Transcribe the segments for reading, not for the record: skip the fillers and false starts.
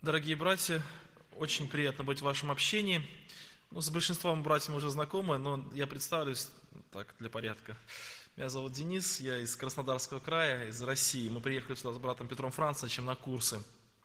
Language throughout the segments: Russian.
Дорогие братья, очень приятно быть в вашем общении. С большинством братьев мы уже знакомы, но я представлюсь так для порядка. Меня зовут Денис, я из Краснодарского края, из России. Мы приехали сюда с братом Петром Францевичем на курсы.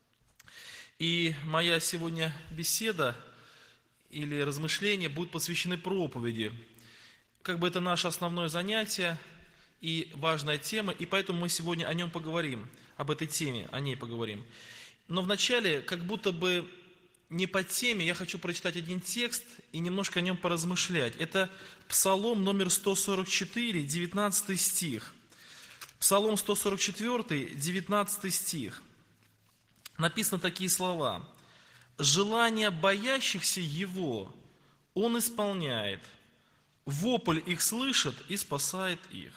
И моя сегодня беседа или размышления будут посвящены проповеди. Это наше основное занятие и важная тема, и поэтому мы сегодня о нем поговорим, об этой теме, о ней поговорим. Но вначале, как будто бы не по теме, я хочу прочитать один текст и немножко о нем поразмышлять. Это Псалом номер 144, 19 стих. Псалом 144, 19 стих. Написаны такие слова. «Желания боящихся Его Он исполняет, вопль их слышит и спасает их».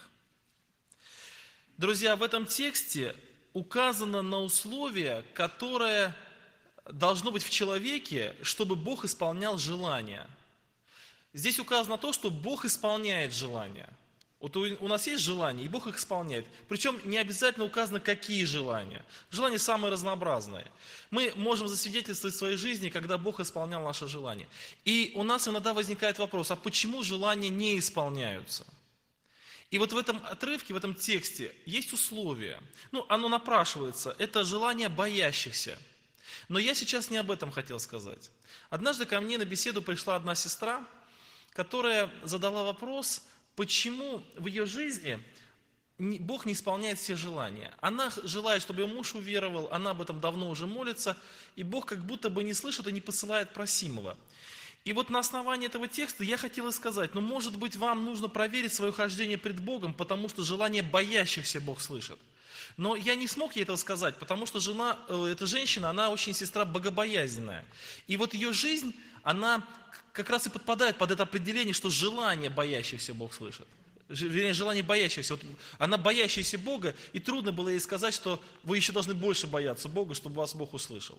Друзья, в этом тексте указано на условие, которое должно быть в человеке, чтобы Бог исполнял желания. Здесь указано то, что Бог исполняет желания. Вот у нас есть желания, и Бог их исполняет. Причем не обязательно указано, какие желания. Желания самые разнообразные. Мы можем засвидетельствовать в своей жизни, когда Бог исполнял наши желания. И у нас иногда возникает вопрос, а почему желания не исполняются? И вот в этом отрывке, в этом тексте есть условие. Оно напрашивается. Это желание боящихся. Но я сейчас не об этом хотел сказать. Однажды ко мне на беседу пришла одна сестра, которая задала вопрос, почему в ее жизни Бог не исполняет все желания. Она желает, чтобы ее муж уверовал, она об этом давно уже молится, и Бог как будто бы не слышит и не посылает просимого. И вот на основании этого текста я хотел сказать, может быть, вам нужно проверить свое хождение пред Богом, потому что желание боящихся Бог слышит. Но я не смог ей этого сказать, потому что эта женщина, она очень сестра богобоязненная. И вот ее жизнь, она как раз и подпадает под это определение, что желание боящихся Бог слышит. Вернее, желание боящихся. Вот она боящаяся Бога, и трудно было ей сказать, что вы еще должны больше бояться Бога, чтобы вас Бог услышал.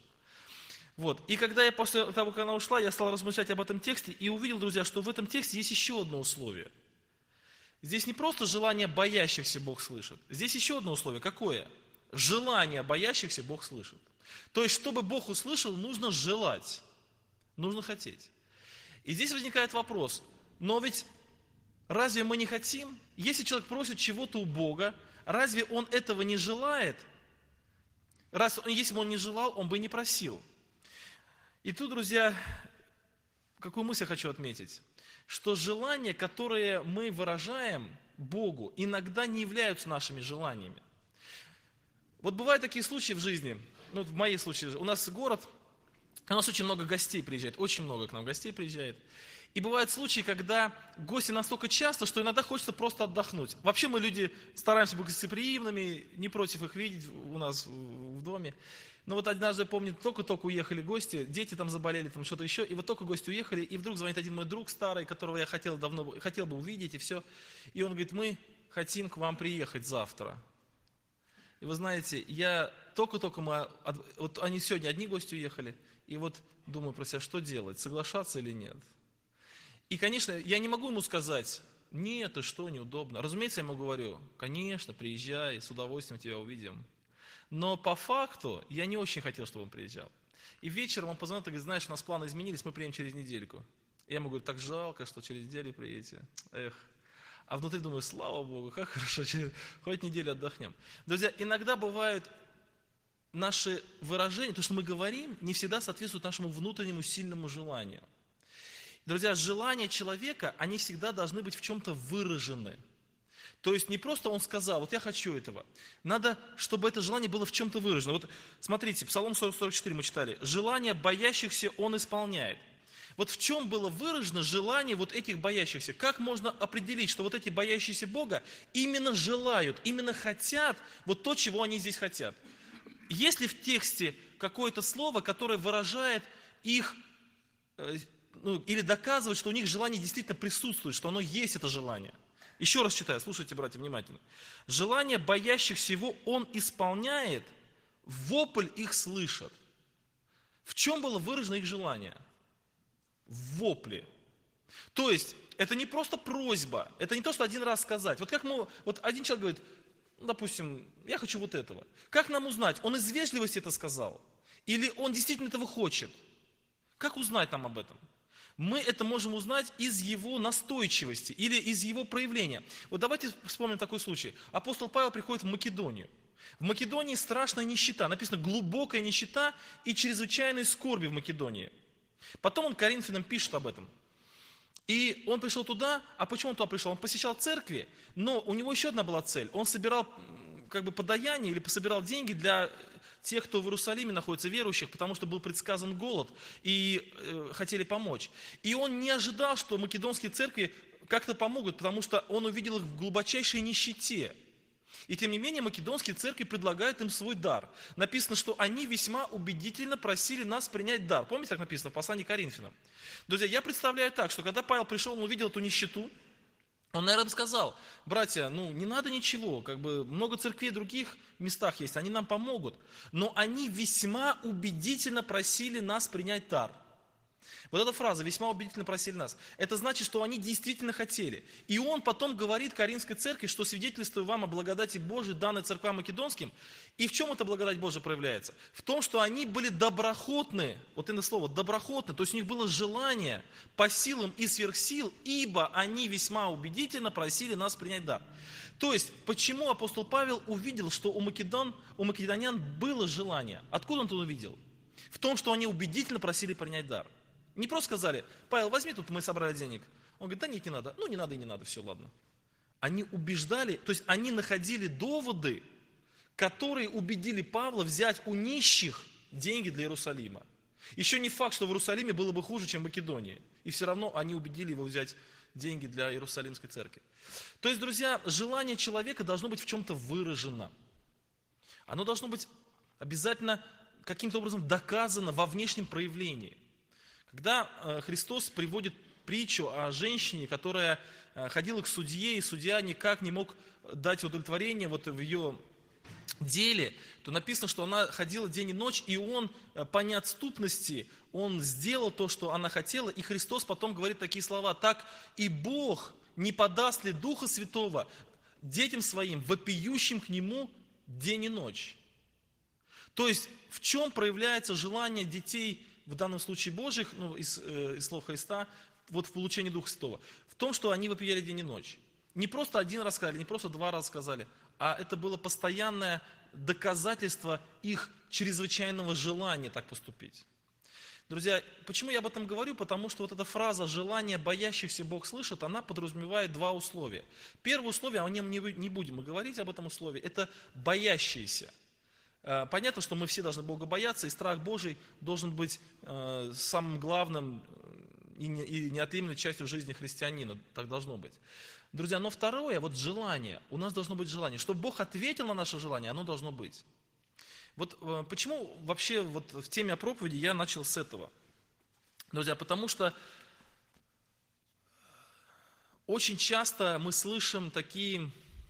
И когда я после того, как она ушла, я стал размышлять об этом тексте и увидел, друзья, что в этом тексте есть еще одно условие. Здесь не просто желание боящихся Бог слышит. Здесь еще одно условие. Какое? Желание боящихся Бог слышит. То есть, чтобы Бог услышал, нужно желать, нужно хотеть. И здесь возникает вопрос, но ведь разве мы не хотим? Если человек просит чего-то у Бога, разве он этого не желает? Если бы он не желал, он бы и не просил. И тут, друзья, какую мысль я хочу отметить? Что желания, которые мы выражаем Богу, иногда не являются нашими желаниями. Вот бывают такие случаи в жизни, в моей случае, у нас город, у нас очень много гостей приезжает, очень много к нам гостей приезжает. И бывают случаи, когда гости настолько часто, что иногда хочется просто отдохнуть. Вообще мы люди стараемся быть гостеприимными, не против их видеть у нас в доме. Но вот однажды, помню, только-только уехали гости, дети там заболели, там что-то еще, и вот только гости уехали, и вдруг звонит один мой друг старый, которого я хотел бы увидеть, и все. И он говорит, мы хотим к вам приехать завтра. И вы знаете, вот они сегодня одни гости уехали, и вот думаю про себя, что делать, соглашаться или нет. И, конечно, я не могу ему сказать, нет, ты что, неудобно. Разумеется, я ему говорю, конечно, приезжай, с удовольствием тебя увидим. Но по факту я не очень хотел, чтобы он приезжал. И вечером он позвонил и говорит, знаешь, у нас планы изменились, мы приедем через недельку. И я ему говорю, так жалко, что через неделю приедете. Эх. А внутри думаю, слава Богу, как хорошо, хоть неделю отдохнем. Друзья, иногда бывают наши выражения, то, что мы говорим, не всегда соответствует нашему внутреннему сильному желанию. Друзья, желания человека, они всегда должны быть в чем-то выражены. То есть не просто он сказал, вот я хочу этого. Надо, чтобы это желание было в чем-то выражено. Вот смотрите, Псалом 44 мы читали. Желание боящихся он исполняет. Вот в чем было выражено желание вот этих боящихся? Как можно определить, что вот эти боящиеся Бога именно желают, именно хотят вот то, чего они здесь хотят? Есть ли в тексте какое-то слово, которое выражает их, или доказывает, что у них желание действительно присутствует, что оно есть, это желание? Еще раз читаю, слушайте, братья, внимательно. Желание боящихся Его Он исполняет, вопль их слышит. В чем было выражено их желание? В вопле. То есть, это не просто просьба, это не то, что один раз сказать. Вот один человек говорит, допустим, я хочу вот этого. Как нам узнать? Он из вежливости это сказал? Или он действительно этого хочет? Как узнать нам об этом? Мы это можем узнать из его настойчивости или из его проявления. Вот давайте вспомним такой случай. Апостол Павел приходит в Македонию. В Македонии страшная нищета, написано глубокая нищета и чрезвычайные скорби в Македонии. Потом он Коринфянам пишет об этом. И он пришел туда, а почему он туда пришел? Он посещал церкви, но у него еще одна была цель. Он собирал как бы подаяние или собирал деньги для тех, кто в Иерусалиме находится, верующих, потому что был предсказан голод и хотели помочь. И он не ожидал, что македонские церкви как-то помогут, потому что он увидел их в глубочайшей нищете. И тем не менее македонские церкви предлагают им свой дар. Написано, что они весьма убедительно просили нас принять дар. Помните, как написано в послании к Коринфянам? Друзья, я представляю так, что когда Павел пришел, он увидел эту нищету, он, наверное, сказал: братья, не надо ничего, как бы много церквей в других местах есть, они нам помогут. Но они весьма убедительно просили нас принять дар. Вот эта фраза «весьма убедительно просили нас», это значит, что они действительно хотели. И он потом говорит Коринфской церкви, что свидетельствую вам о благодати Божией, данной церквам македонским. И в чем эта благодать Божия проявляется? В том, что они были доброхотны, вот это слово, доброхотны, то есть у них было желание по силам и сверх сил, ибо они весьма убедительно просили нас принять дар. То есть, почему апостол Павел увидел, что у македонян было желание? Откуда он это увидел? В том, что они убедительно просили принять дар. Не просто сказали: Павел, возьми, тут мы собрали денег. Он говорит: да нет, не надо. Не надо и не надо, все, ладно. Они убеждали, то есть они находили доводы, которые убедили Павла взять у нищих деньги для Иерусалима. Еще не факт, что в Иерусалиме было бы хуже, чем в Македонии. И все равно они убедили его взять деньги для Иерусалимской церкви. То есть, друзья, желание человека должно быть в чем-то выражено. Оно должно быть обязательно каким-то образом доказано во внешнем проявлении. Когда Христос приводит притчу о женщине, которая ходила к судье, и судья никак не мог дать удовлетворение вот в ее деле, то написано, что она ходила день и ночь, и он по неотступности, он сделал то, что она хотела, и Христос потом говорит такие слова: «Так и Бог не подаст ли Духа Святого детям своим, вопиющим к Нему день и ночь». То есть, в чем проявляется желание детей, в данном случае Божьих, из слов Христа, вот в получении Духа Святого? В том, что они вопияли день и ночь. Не просто один раз сказали, не просто два раза сказали, а это было постоянное доказательство их чрезвычайного желания так поступить. Друзья, почему я об этом говорю? Потому что вот эта фраза «желание боящихся Бог слышит», она подразумевает два условия. Первое условие, о нем не будем говорить об этом условии, это боящиеся. Понятно, что мы все должны Бога бояться, и страх Божий должен быть самым главным и неотъемлемой частью жизни христианина. Так должно быть. Друзья, но второе, вот желание. У нас должно быть желание. Чтобы Бог ответил на наше желание, оно должно быть. Вот почему вообще вот в теме о проповеди я начал с этого? Друзья, потому что очень часто мы слышим такие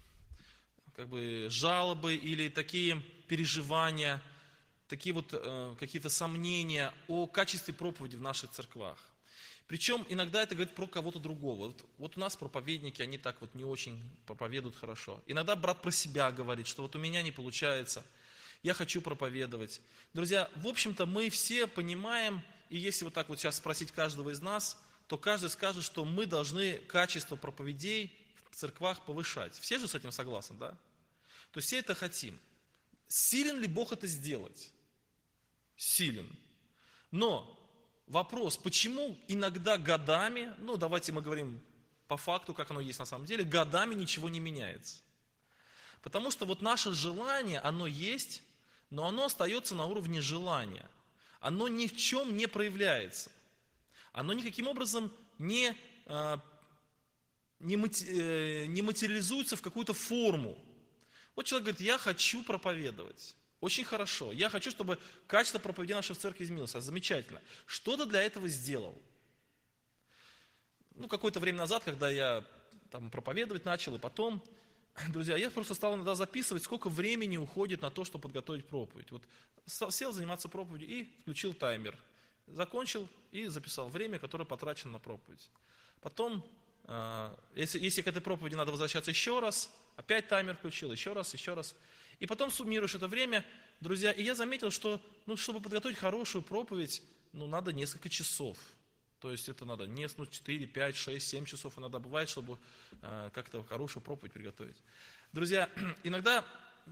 жалобы или такие переживания, такие вот какие-то сомнения о качестве проповеди в наших церквах. Причем иногда это говорит про кого-то другого. Вот у нас проповедники, они так вот не очень проповедуют хорошо. Иногда брат про себя говорит, что вот у меня не получается, я хочу проповедовать. Друзья, в общем-то мы все понимаем, и если вот так вот сейчас спросить каждого из нас, то каждый скажет, что мы должны качество проповедей в церквах повышать. Все же с этим согласны, да? То есть все это хотим. Силен ли Бог это сделать? Силен. Но вопрос, почему иногда годами, давайте мы говорим по факту, как оно есть на самом деле, годами ничего не меняется. Потому что вот наше желание, оно есть, но оно остается на уровне желания. Оно ни в чем не проявляется. Оно никаким образом не материализуется в какую-то форму. Вот человек говорит: я хочу проповедовать. Очень хорошо. Я хочу, чтобы качество проповеди нашей в церкви изменилось. Замечательно. Что ты для этого сделал? Какое-то время назад, когда я проповедовать начал, и потом, друзья, я просто стал иногда записывать, сколько времени уходит на то, чтобы подготовить проповедь. Вот сел заниматься проповедью и включил таймер. Закончил и записал время, которое потрачено на проповедь. Потом, если к этой проповеди надо возвращаться еще раз, опять таймер включил, еще раз. И потом суммируешь это время, друзья, и я заметил, что, чтобы подготовить хорошую проповедь, надо несколько часов. То есть это надо 4, 5, 6, 7 часов иногда бывает, чтобы как-то хорошую проповедь приготовить. Друзья, иногда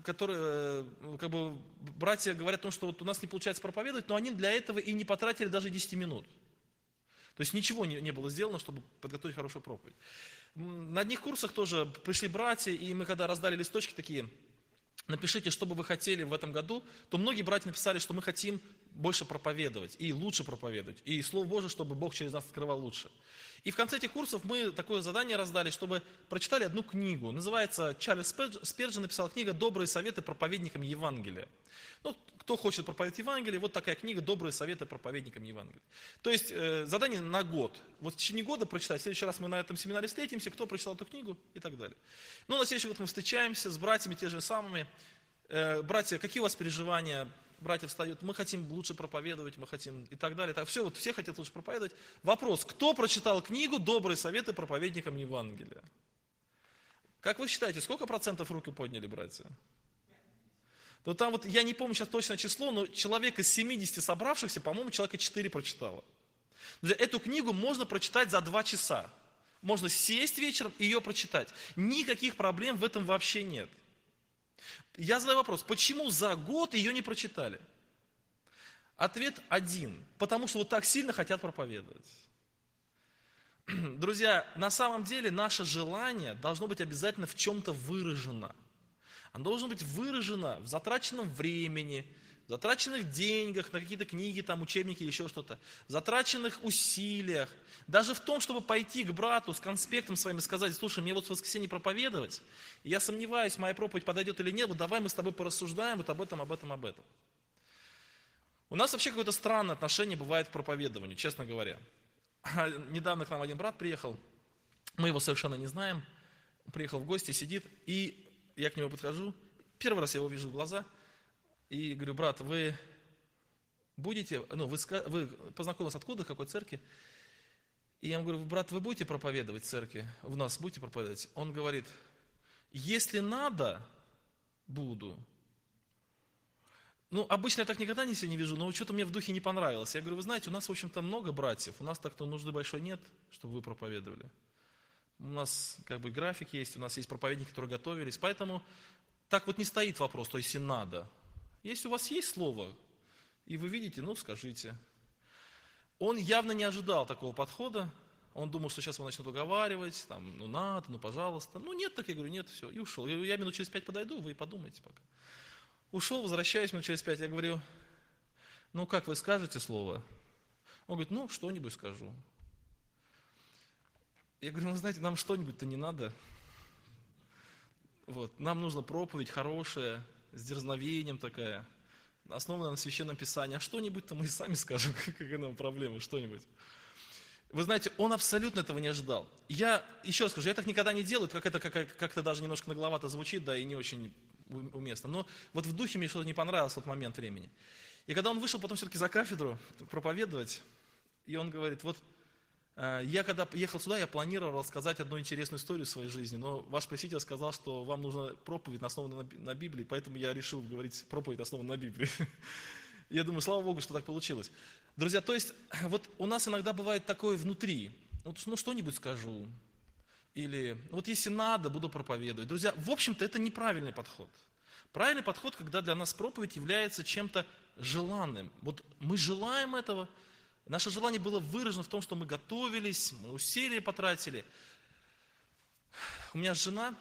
братья говорят о том, что у нас не получается проповедовать, но они для этого и не потратили даже 10 минут. То есть ничего не было сделано, чтобы подготовить хорошую проповедь. На одних курсах тоже пришли братья, и мы когда раздали листочки такие, напишите, что бы вы хотели в этом году, то многие братья написали, что мы хотим больше проповедовать и лучше проповедовать, и Слово Божие, чтобы Бог через нас открывал лучше. И в конце этих курсов мы такое задание раздали, чтобы прочитали одну книгу. Называется, Чарльз Спержен написал книга «Добрые советы проповедникам Евангелия». Кто хочет проповедовать Евангелие, вот такая книга «Добрые советы проповедникам Евангелия». То есть задание на год. Вот в течение года прочитать. В следующий раз мы на этом семинаре встретимся, кто прочитал эту книгу и так далее. На следующий год мы встречаемся с братьями те же самыми. Братья, какие у вас переживания? Братья встают, мы хотим лучше проповедовать, мы хотим и так далее. Все хотят лучше проповедовать. Вопрос, кто прочитал книгу «Добрые советы проповедникам Евангелия»? Как вы считаете, сколько процентов руки подняли, братья? Там я не помню сейчас точное число, но человек из 70 собравшихся, по-моему, человека 4 прочитало. Эту книгу можно прочитать за 2 часа. Можно сесть вечером и ее прочитать. Никаких проблем в этом вообще нет. Я задаю вопрос, почему за год ее не прочитали? Ответ один. Потому что так сильно хотят проповедовать. Друзья, на самом деле наше желание должно быть обязательно в чем-то выражено. Оно должно быть выражено в затраченном времени, в затраченных деньгах на какие-то книги, учебники или еще что-то, в затраченных усилиях. Даже в том, чтобы пойти к брату с конспектом своим и сказать, слушай, мне в воскресенье проповедовать, и я сомневаюсь, моя проповедь подойдет или нет, давай мы с тобой порассуждаем об этом. У нас вообще какое-то странное отношение бывает к проповедованию, честно говоря. Недавно к нам один брат приехал, мы его совершенно не знаем, приехал в гости, сидит, и я к нему подхожу, первый раз я его вижу в глаза, и говорю, брат, вы будете, вы познакомились откуда, в какой церкви? И я ему говорю, брат, вы будете проповедовать в церкви? В нас будете проповедовать? Он говорит, если надо, буду. Обычно я так никогда себе не вижу, но что-то мне в духе не понравилось. Я говорю, вы знаете, у нас, в общем-то, много братьев, у нас так-то нужды большой нет, чтобы вы проповедовали. У нас график есть, у нас есть проповедники, которые готовились, поэтому так не стоит вопрос, то есть и надо. Если у вас есть слово, и вы видите, скажите. Он явно не ожидал такого подхода, он думал, что сейчас его начнут уговаривать, надо, пожалуйста. Нет, так я говорю, нет, все, и ушел. Я говорю, я минут через 5 подойду, вы подумайте пока. Ушел, возвращаюсь минут через 5, я говорю, как вы скажете слово? Он говорит, что-нибудь скажу. Я говорю, вы знаете, нам что-нибудь-то не надо. Нам нужна проповедь хорошая, с дерзновением такая, основанная на Священном Писании. А что-нибудь-то мы и сами скажем, какая нам проблема, что-нибудь. Вы знаете, он абсолютно этого не ожидал. Я еще раз скажу, я так никогда не делаю, как-то даже немножко нагловато звучит, да, и не очень уместно. Но в духе мне что-то не понравилось в тот момент времени. И когда он вышел потом все-таки за кафедру проповедовать, и он говорит, я когда ехал сюда, я планировал рассказать одну интересную историю в своей жизни, но ваш пресвитер сказал, что вам нужна проповедь, основанная на Библии, поэтому я решил говорить проповедь, основанную на Библии. Я думаю, слава Богу, что так получилось. Друзья, то есть у нас иногда бывает такое внутри, что-нибудь скажу, или если надо, буду проповедовать. Друзья, в общем-то, это неправильный подход. Правильный подход, когда для нас проповедь является чем-то желанным. Мы желаем этого. Наше желание было выражено в том, что мы готовились, мы усилия потратили. У меня жена,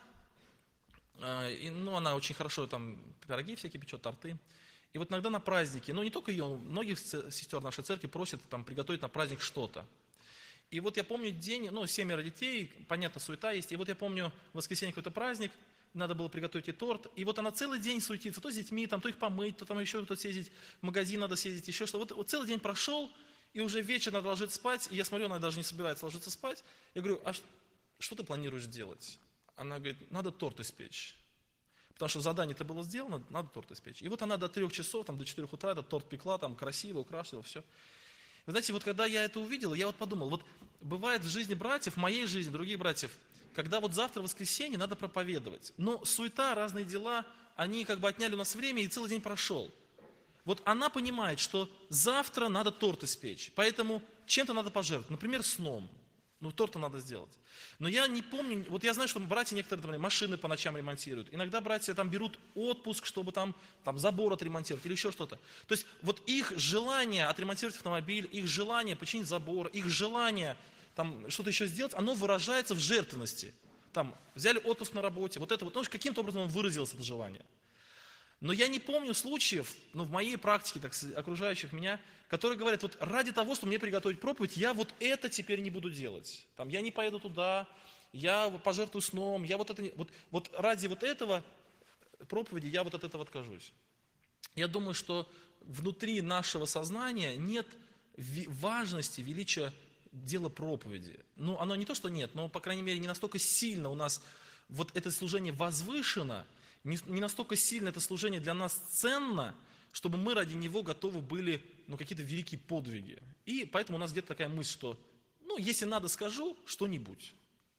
она очень хорошо пироги всякие печет, торты. И иногда на праздники, не только ее, многих сестер нашей церкви просят приготовить на праздник что-то. И я помню день, 7 детей, понятно, суета есть. И я помню, в воскресенье какой-то праздник, надо было приготовить и торт. И она целый день суетится, то с детьми, то их помыть, то еще кто-то съездить, в магазин надо съездить, еще что-то. Целый день прошел, и уже вечер надо ложиться спать, и я смотрю, она даже не собирается ложиться спать. Я говорю, а что ты планируешь делать? Она говорит, надо торт испечь. Потому что задание-то было сделано, надо торт испечь. И она до 3 часов, до 4 утра этот торт пекла, красиво, украшивала, все. Вы знаете, когда я это увидел, я подумал, бывает в жизни братьев, в моей жизни, других братьев, когда завтра воскресенье надо проповедовать. Но суета, разные дела, они как бы отняли у нас время, и целый день прошел. Вот она понимает, что завтра надо торт испечь, поэтому чем-то надо пожертвовать, например, сном. Ну, торта надо сделать. Но я не помню, вот я знаю, что братья некоторые, например, машины по ночам ремонтируют. Иногда братья там берут отпуск, чтобы там забор отремонтировать или еще что-то. То есть вот их желание отремонтировать автомобиль, их желание починить забор, их желание там что-то еще сделать, оно выражается в жертвенности. Там взяли отпуск на работе, вот это вот, ну, каким-то образом выразилось это желание. Но я не помню случаев, ну, в моей практике, так сказать, окружающих меня, которые говорят, вот ради того, чтобы мне приготовить проповедь, я вот это теперь не буду делать. Там, я не поеду туда, я пожертвую сном, я вот это не... Вот ради вот этого проповеди я вот от этого откажусь. Я думаю, что внутри нашего сознания нет важности, величия дела проповеди. Ну, оно не то, что нет, но, по крайней мере, не настолько сильно у нас вот это служение возвышено, не настолько сильно это служение для нас ценно, чтобы мы ради него готовы были, ну, какие-то великие подвиги. И поэтому у нас где-то такая мысль, что, ну, если надо, скажу что-нибудь.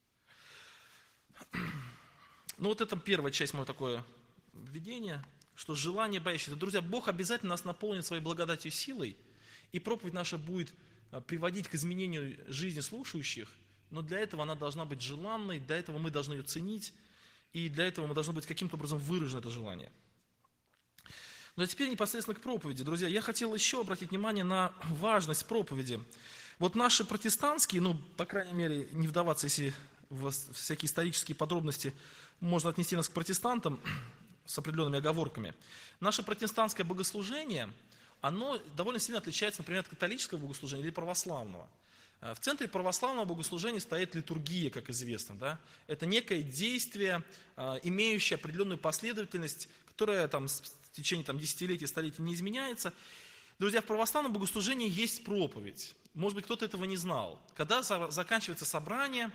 Ну, вот это первая часть моего такое введение, что желание боящихся. Друзья, Бог обязательно нас наполнит своей благодатью и силой, и проповедь наша будет приводить к изменению жизни слушающих, но для этого она должна быть желанной, для этого мы должны ее ценить, и для этого мы должны быть каким-то образом выражено это желание. Ну а теперь непосредственно к проповеди. Друзья, я хотел еще обратить внимание на важность проповеди. Вот наши протестантские, ну, по крайней мере, не вдаваться, если в всякие исторические подробности, можно отнести нас к протестантам с определенными оговорками. Наше протестантское богослужение, оно довольно сильно отличается, например, от католического богослужения или православного. В центре православного богослужения стоит литургия, как известно. Да? Это некое действие, имеющее определенную последовательность, которая там, в течение десятилетий, столетий не изменяется. Друзья, в православном богослужении есть проповедь. Может быть, кто-то этого не знал. Когда заканчивается собрание,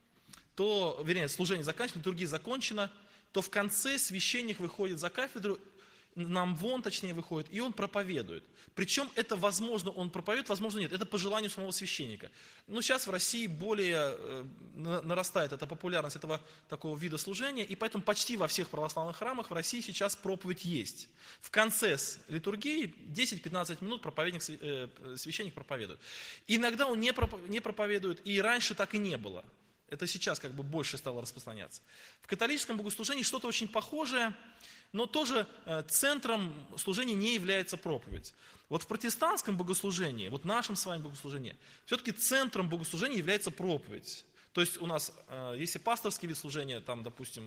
то, вернее, служение заканчивается, литургия закончена, то в конце священник выходит за кафедру, на амвон, точнее, выходит, и он проповедует. Причем это, возможно, он проповедует, возможно, нет. Это по желанию самого священника. Но сейчас в России более нарастает эта популярность этого такого вида служения, и поэтому почти во всех православных храмах в России сейчас проповедь есть. В конце литургии 10-15 минут священник проповедует. Иногда он не проповедует, и раньше так и не было. Это сейчас как бы больше стало распространяться. В католическом богослужении что-то очень похожее, но тоже центром служения не является проповедь. Вот в протестантском богослужении, вот нашем с вами богослужении, все-таки центром богослужения является проповедь. То есть у нас, если пасторский вид служения, там, допустим,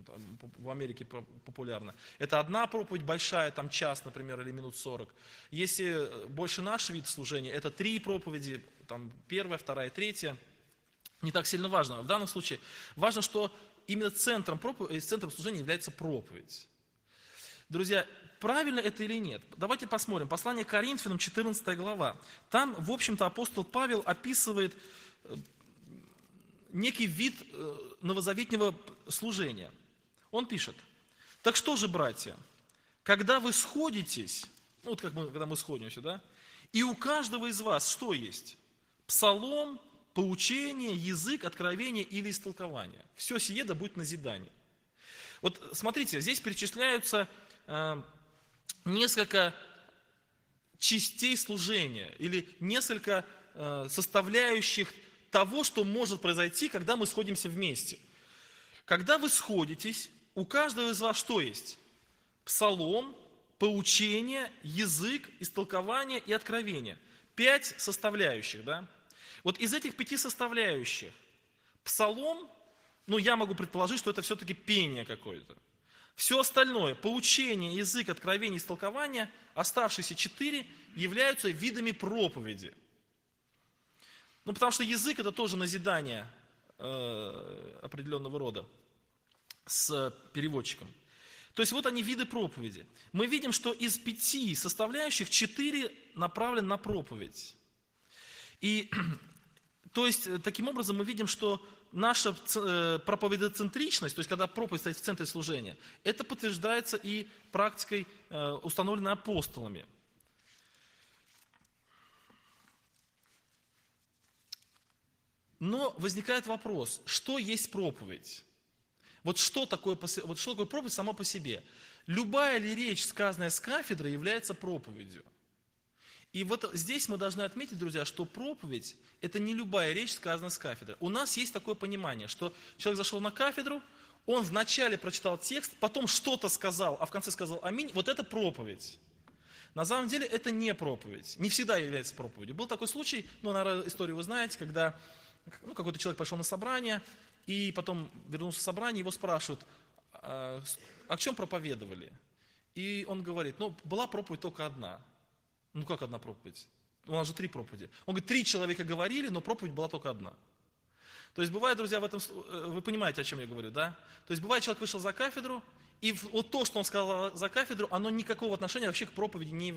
в Америке популярно, это одна проповедь большая, там час, например, или минут 40. Если больше наш вид служения, это 3 проповеди, там, первая, вторая, третья. Не так сильно важно. В данном случае важно, что именно центром служения является проповедь. Друзья, правильно это или нет? Давайте посмотрим. Послание к Коринфянам, 14 глава. Там, в общем-то, апостол Павел описывает некий вид новозаветнего служения. Он пишет: «Так что же, братья, когда вы сходитесь, ну вот когда мы сходимся, да, и у каждого из вас что есть? Псалом, поучение, язык, откровение или истолкование. Все сие да будет назидание». Вот смотрите, здесь перечисляются несколько частей служения или несколько составляющих того, что может произойти, когда мы сходимся вместе. Когда вы сходитесь, у каждого из вас что есть? Псалом, поучение, язык, истолкование и откровение. 5 составляющих, да? Вот из этих 5 составляющих псалом, ну, я могу предположить, что это все-таки пение какое-то. Все остальное, поучение, язык, откровение, истолкование, оставшиеся 4 являются видами проповеди. Ну, потому что язык – это тоже назидание определенного рода с переводчиком. То есть вот они, виды проповеди. Мы видим, что из 5 составляющих 4 направлены на проповедь. И, то есть, таким образом, мы видим, что наша проповедоцентричность, то есть когда проповедь стоит в центре служения, это подтверждается и практикой, установленной апостолами. Но возникает вопрос, что есть проповедь? Вот что такое проповедь сама по себе? Любая ли речь, сказанная с кафедры, является проповедью. И вот здесь мы должны отметить, друзья, что проповедь – это не любая речь, сказанная с кафедры. У нас есть такое понимание, что человек зашел на кафедру, он вначале прочитал текст, потом что-то сказал, а в конце сказал «Аминь». Вот это проповедь. На самом деле это не проповедь, не всегда является проповедью. Был такой случай, наверное, историю вы знаете, когда какой-то человек пошел на собрание, и потом вернулся в собрание, его спрашивают, о чем проповедовали? И он говорит, была проповедь только одна. Как одна проповедь? У нас же 3 проповеди. Он говорит, 3 человека говорили, но проповедь была только одна. То есть бывает, друзья, вы понимаете, о чем я говорю, да? То есть бывает, человек вышел за кафедру, и вот то, что он сказал за кафедру, оно никакого отношения вообще к проповеди не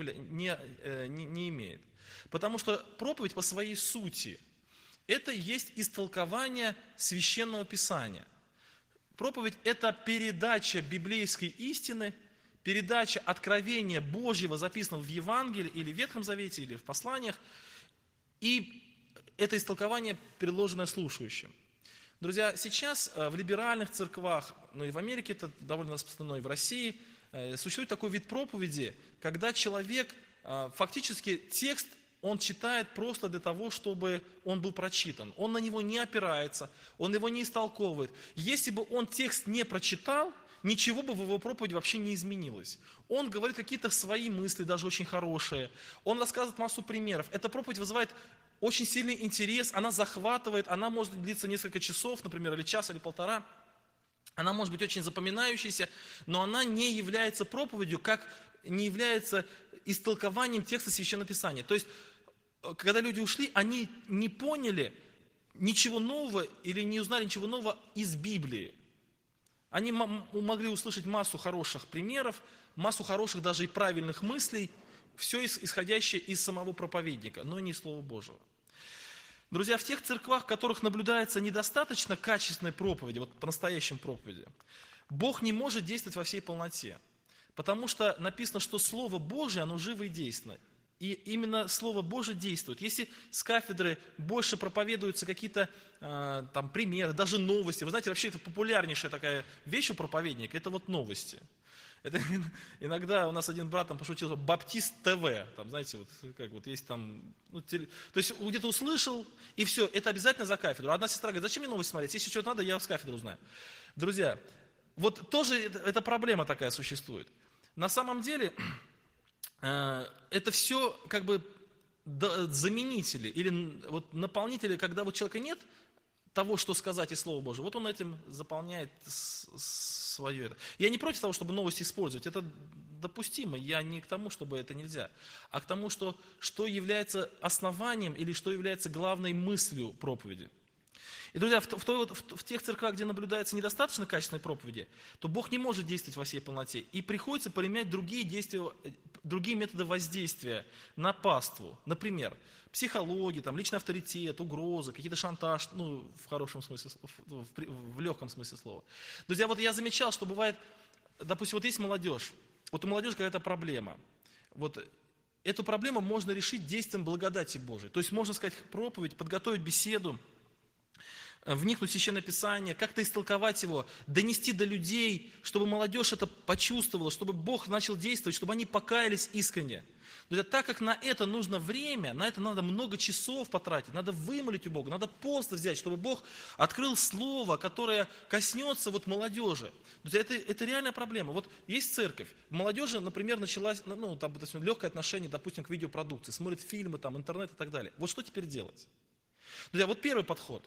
имеет. Потому что проповедь по своей сути, это есть истолкование Священного Писания. Проповедь – это передача библейской истины, передача откровения Божьего, записанного в Евангелии или в Ветхом Завете, или в посланиях, и это истолкование, предложенное слушающим. Друзья, сейчас в либеральных церквах, и в Америке это довольно распространено, и в России, существует такой вид проповеди, когда человек фактически текст, он читает просто для того, чтобы он был прочитан. Он на него не опирается, он его не истолковывает. Если бы он текст не прочитал, ничего бы в его проповеди вообще не изменилось. Он говорит какие-то свои мысли, даже очень хорошие. Он рассказывает массу примеров. Эта проповедь вызывает очень сильный интерес, она захватывает, она может длиться несколько часов, например, или час, или полтора. Она может быть очень запоминающейся, но она не является проповедью, как не является истолкованием текста Священного Писания. То есть, когда люди ушли, они не поняли ничего нового или не узнали ничего нового из Библии. Они могли услышать массу хороших примеров, массу хороших даже и правильных мыслей, все исходящее из самого проповедника, но не из Слова Божьего. Друзья, в тех церквах, в которых наблюдается недостаточно качественной проповеди, вот по-настоящему проповеди, Бог не может действовать во всей полноте, потому что написано, что Слово Божие, оно живо и действенно. И именно Слово Божие действует. Если с кафедры больше проповедуются какие-то там примеры, даже новости, вы знаете, вообще это популярнейшая такая вещь у проповедника, это вот новости. Это, иногда у нас один брат там пошутил, Баптист ТВ, там, знаете, вот, как вот есть там, то есть где-то услышал, и все, это обязательно за кафедру. Одна сестра говорит, зачем мне новости смотреть, если что-то надо, я с кафедры узнаю. Друзья, вот тоже эта проблема такая существует. На самом деле, это все как бы заменители или вот наполнители, когда вот человека нет того, что сказать из Слова Божьего, вот он этим заполняет свое. Я не против того, чтобы новости использовать, это допустимо, я не к тому, чтобы это нельзя, а к тому, что является основанием или что является главной мыслью проповеди. И, друзья, в тех церквах, где наблюдается недостаточно качественной проповеди, то Бог не может действовать во всей полноте. И приходится применять другие методы воздействия на паству. Например, психология, там, личный авторитет, угрозы, какие-то шантаж, в хорошем смысле, в легком смысле слова. Друзья, вот я замечал, что бывает, допустим, вот есть молодежь, вот у молодежи какая-то проблема. Вот эту проблему можно решить действием благодати Божией. То есть можно сказать проповедь, подготовить беседу, вникнуть в Священное Писание, как-то истолковать его, донести до людей, чтобы молодежь это почувствовала, чтобы Бог начал действовать, чтобы они покаялись искренне. Друзья, так как на это нужно время, на это надо много часов потратить, надо вымолить у Бога, надо пост взять, чтобы Бог открыл слово, которое коснется вот молодежи. Друзья, это реальная проблема. Вот есть церковь, молодежи, например, началась, допустим, легкое отношение, допустим, к видеопродукции, смотрит фильмы, там, интернет и так далее. Вот что теперь делать? Друзья, вот первый подход.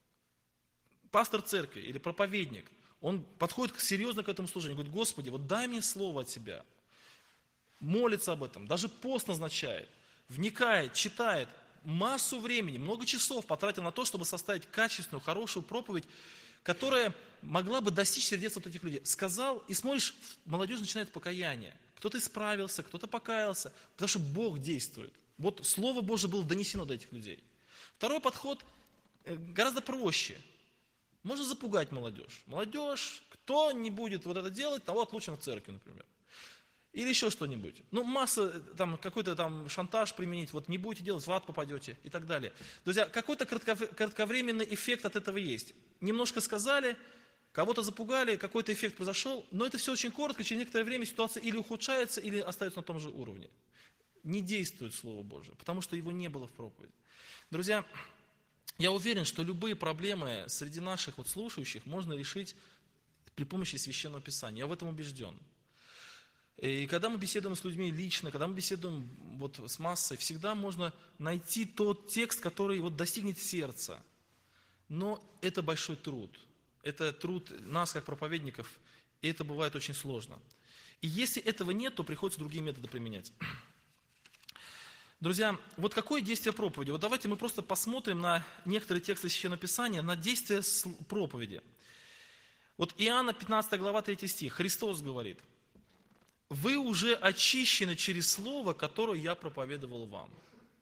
Пастор церкви или проповедник, он подходит серьезно к этому служению, говорит, Господи, вот дай мне слово от Тебя. Молится об этом, даже пост назначает, вникает, читает, массу времени, много часов потратил на то, чтобы составить качественную, хорошую проповедь, которая могла бы достичь сердец вот этих людей. Сказал, и смотришь, молодежь начинает покаяние. Кто-то исправился, кто-то покаялся, потому что Бог действует. Вот Слово Божие было донесено до этих людей. Второй подход гораздо проще. Можно запугать молодежь. Молодежь, кто не будет вот это делать, того отлучен в церкви, например. Или еще что-нибудь. Масса, какой-то там шантаж применить, вот не будете делать, в ад попадете и так далее. Друзья, какой-то кратковременный эффект от этого есть. Немножко сказали, Кого-то запугали, какой-то эффект произошел, но это все очень коротко, через некоторое время ситуация или ухудшается, или остается на том же уровне. Не действует Слово Божие, потому что его не было в проповеди. Друзья, я уверен, что любые проблемы среди наших слушающих можно решить при помощи Священного Писания. Я в этом убежден. И когда мы беседуем с людьми лично, когда мы беседуем с массой, всегда можно найти тот текст, который достигнет сердца. Но это большой труд. Это труд нас, как проповедников, и это бывает очень сложно. И если этого нет, то приходится другие методы применять. Друзья, какое действие проповеди? Давайте мы просто посмотрим на некоторые тексты Священного Писания, на действие проповеди. Иоанна 15 глава 3 стих. Христос говорит: «Вы уже очищены через слово, которое я проповедовал вам».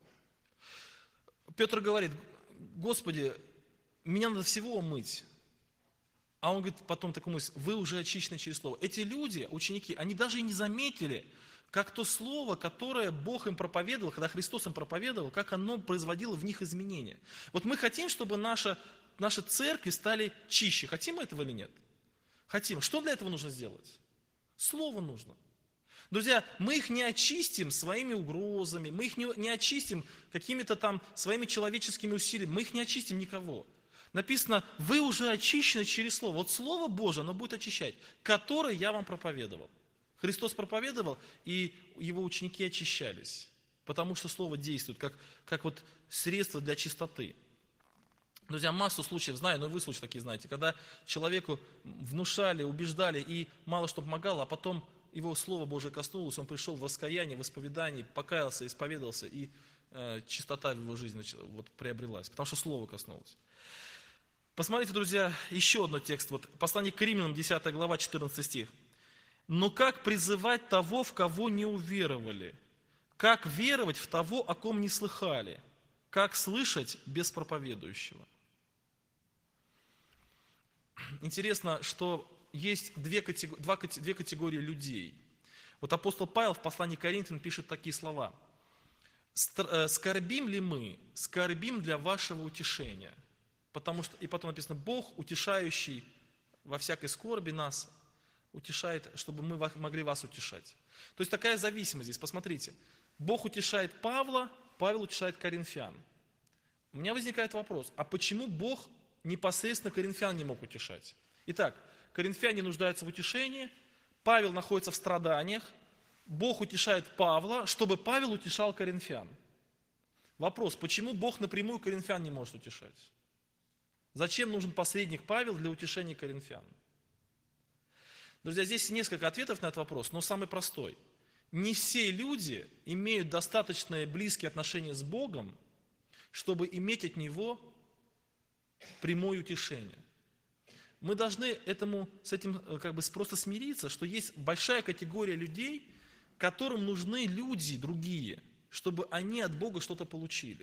Петр говорит: «Господи, меня надо всего умыть». А он говорит потом такую мысль: вы уже очищены через слово. Эти люди, ученики, они даже и не заметили, как то слово, которое Бог им проповедовал, когда Христос им проповедовал, как оно производило в них изменения. Мы хотим, чтобы наши церкви стали чище. Хотим мы этого или нет? Хотим. Что для этого нужно сделать? Слово нужно. Друзья, мы их не очистим своими угрозами, мы их не очистим какими-то своими человеческими усилиями, мы их не очистим никого. Написано: вы уже очищены через Слово. Слово Божие, оно будет очищать, которое я вам проповедовал. Христос проповедовал, и его ученики очищались, потому что Слово действует, как средство для чистоты. Друзья, массу случаев знаю, но вы случаи такие знаете, когда человеку внушали, убеждали, и мало что помогало, а потом его Слово Божие коснулось, он пришел в раскаяние, в исповедании, покаялся, исповедался, и чистота в его жизни приобрелась, потому что Слово коснулось. Посмотрите, друзья, еще один текст. Послание к Римлянам, 10 глава, 14 стих. «Но как призывать того, в кого не уверовали? Как веровать в того, о ком не слыхали? Как слышать без проповедующего?» Интересно, что есть две категории людей. Апостол Павел в послании к Коринфянам пишет такие слова: «Скорбим ли мы? Скорбим для вашего утешения». И потом написано: «Бог, утешающий во всякой скорби нас, утешает, чтобы мы могли вас утешать». То есть такая зависимость здесь. Посмотрите. Бог утешает Павла, Павел утешает коринфян. У меня возникает вопрос: а почему Бог непосредственно коринфян не мог утешать? Итак, коринфяне нуждаются в утешении, Павел находится в страданиях, Бог утешает Павла, чтобы Павел утешал коринфян. Вопрос: почему Бог напрямую коринфян не может утешать? Зачем нужен посредник Павел для утешения коринфян? Друзья, здесь несколько ответов на этот вопрос, но самый простой. Не все люди имеют достаточно близкие отношения с Богом, чтобы иметь от Него прямое утешение. Мы должны с этим просто смириться, что есть большая категория людей, которым нужны люди другие, чтобы они от Бога что-то получили.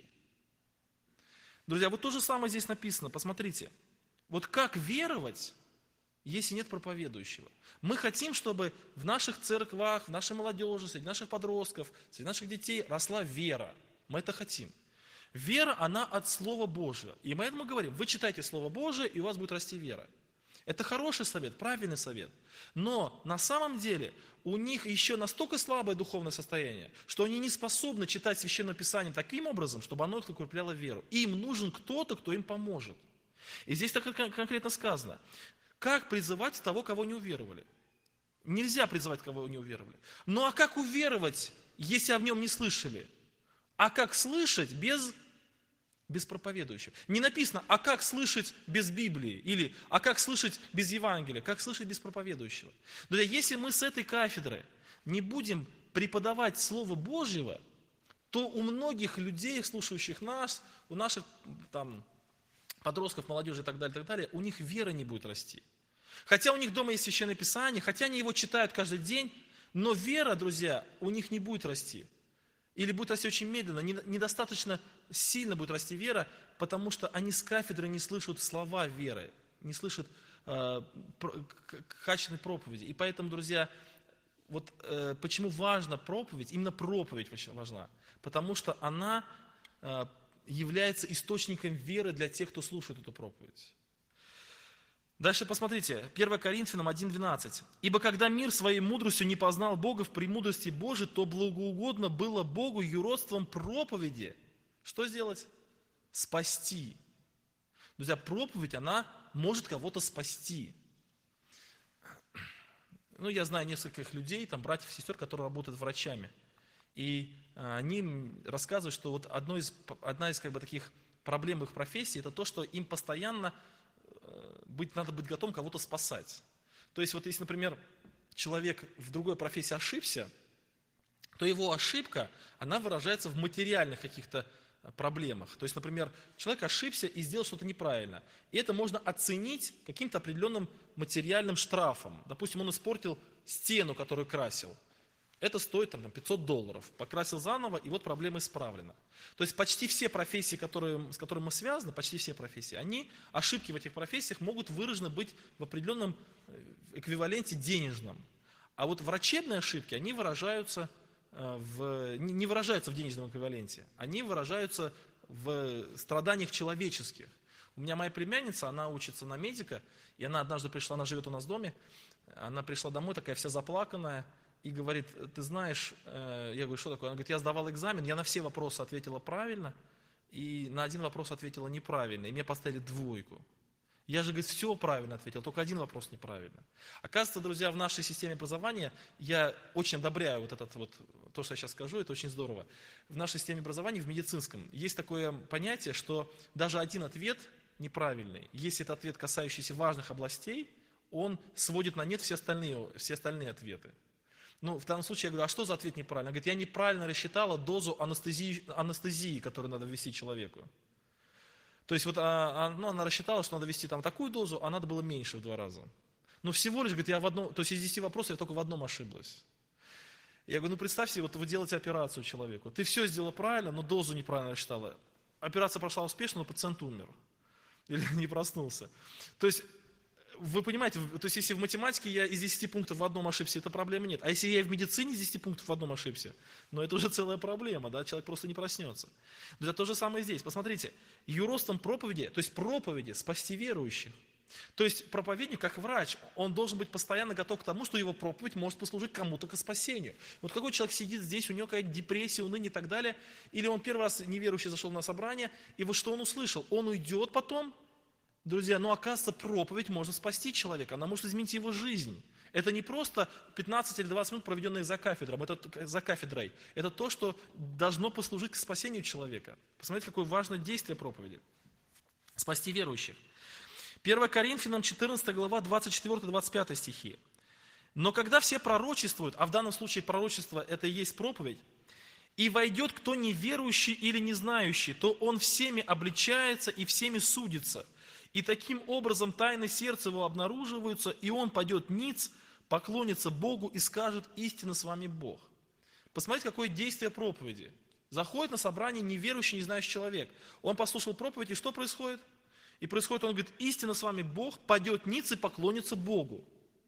Друзья, то же самое здесь написано, посмотрите. Как веровать, если нет проповедующего? Мы хотим, чтобы в наших церквах, в нашей молодежи, среди наших подростков, среди наших детей росла вера. Мы это хотим. Вера, она от Слова Божьего. И мы этому говорим: вы читайте Слово Божие, и у вас будет расти вера. Это хороший совет, правильный совет. Но на самом деле у них еще настолько слабое духовное состояние, что они не способны читать Священное Писание таким образом, чтобы оно их укрепляло веру. Им нужен кто-то, кто им поможет. И здесь так конкретно сказано: как призывать того, кого не уверовали? Нельзя призывать, кого не уверовали. Ну а как уверовать, если о нем не слышали? А как слышать без проповедующих? Не написано: а как слышать без Библии? Или а как слышать без Евангелия? Как слышать без проповедующего? Друзья, если мы с этой кафедры не будем преподавать Слово Божьего, то у многих людей, слушающих нас, у наших подростков, молодежи и так далее, у них вера не будет расти. Хотя у них дома есть Священное Писание, хотя они его читают каждый день, но вера, друзья, у них не будет расти. Или будет расти очень медленно, недостаточно сильно будет расти вера, потому что они с кафедры не слышат слова веры, не слышат качественной проповеди. И поэтому, друзья, почему важна проповедь, именно проповедь очень важна, потому что она является источником веры для тех, кто слушает эту проповедь. Дальше посмотрите, 1 Коринфянам 1:12. «Ибо когда мир своей мудростью не познал Бога в премудрости Божией, то благоугодно было Богу юродством проповеди». Что сделать? Спасти. Друзья, проповедь, она может кого-то спасти. Ну, я знаю нескольких людей, там, братьев и сестер, которые работают врачами. И они рассказывают, что вот одна из как бы таких проблем их профессии, это то, что им постоянно надо быть готовым кого-то спасать. То есть вот если, например, человек в другой профессии ошибся, то его ошибка, она выражается в материальных каких-то проблемах. То есть, например, человек ошибся и сделал что-то неправильно. И это можно оценить каким-то определенным материальным штрафом. Допустим, он испортил стену, которую красил. Это стоит там, $500. Покрасил заново, и вот проблема исправлена. То есть почти все профессии, с которыми мы связаны, почти все профессии, ошибки в этих профессиях могут выражены быть в определенном эквиваленте денежном. А вот врачебные ошибки, они выражаются не выражаются в денежном эквиваленте, они выражаются в страданиях человеческих. У меня моя племянница, она учится на медика, и она однажды пришла, она живет у нас в доме, она пришла домой такая вся заплаканная, и говорит: ты знаешь, я говорю, что такое? Она говорит: я сдавала экзамен, я на все вопросы ответила правильно, и на один вопрос ответила неправильно, и мне поставили 2. Я же, говорит, все правильно ответил, только один вопрос неправильно. Оказывается, друзья, в нашей системе образования, я очень одобряю то, что я сейчас скажу, это очень здорово. В нашей системе образования, в медицинском, есть такое понятие, что даже один ответ неправильный, если это ответ, касающийся важных областей, он сводит на нет все остальные ответы. Ну, в данном случае я говорю: а что за ответ неправильно? Она говорит: я неправильно рассчитала дозу анестезии, которую надо ввести человеку. То есть вот она рассчитала, что надо ввести там такую дозу, а надо было меньше в 2 раза. Но всего лишь, говорит, то есть из 10 вопросов я только в одном ошиблась. Я говорю: ну представь себе, вот вы делаете операцию человеку, ты все сделала правильно, но дозу неправильно рассчитала. Операция прошла успешно, но пациент умер. Или не проснулся. То есть, вы понимаете, то есть если в математике я из 10 пунктов в одном ошибся, это проблемы нет. А если я в медицине из 10 пунктов в одном ошибся, ну это уже целая проблема, да, человек просто не проснется. Друзья, то же самое здесь. Посмотрите, юродством проповеди, то есть проповеди спасти верующих. То есть проповедник, как врач, он должен быть постоянно готов к тому, что его проповедь может послужить кому-то к спасению. Вот какой человек сидит здесь, у него какая-то депрессия, уныние и так далее, или он первый раз неверующий зашел на собрание, и вот что он услышал? Он уйдет потом. Друзья, оказывается, проповедь может спасти человека, она может изменить его жизнь. Это не просто 15 или 20 минут, проведенные за кафедрой. Это то, что должно послужить к спасению человека. Посмотрите, какое важное действие проповеди. Спасти верующих. 1 Коринфянам 14 глава, 24-25 стихи. «Но когда все пророчествуют, а в данном случае пророчество это и есть проповедь, и войдет кто неверующий или не знающий, то он всеми обличается и всеми судится. И таким образом тайны сердца его обнаруживаются, и он падет ниц, поклонится Богу и скажет: истинно с вами Бог». Посмотрите, какое действие проповеди. Заходит на собрание неверующий, не знающий человек. Он послушал проповедь, и что происходит? И происходит, он говорит: истинно с вами Бог, падет ниц и поклонится Богу.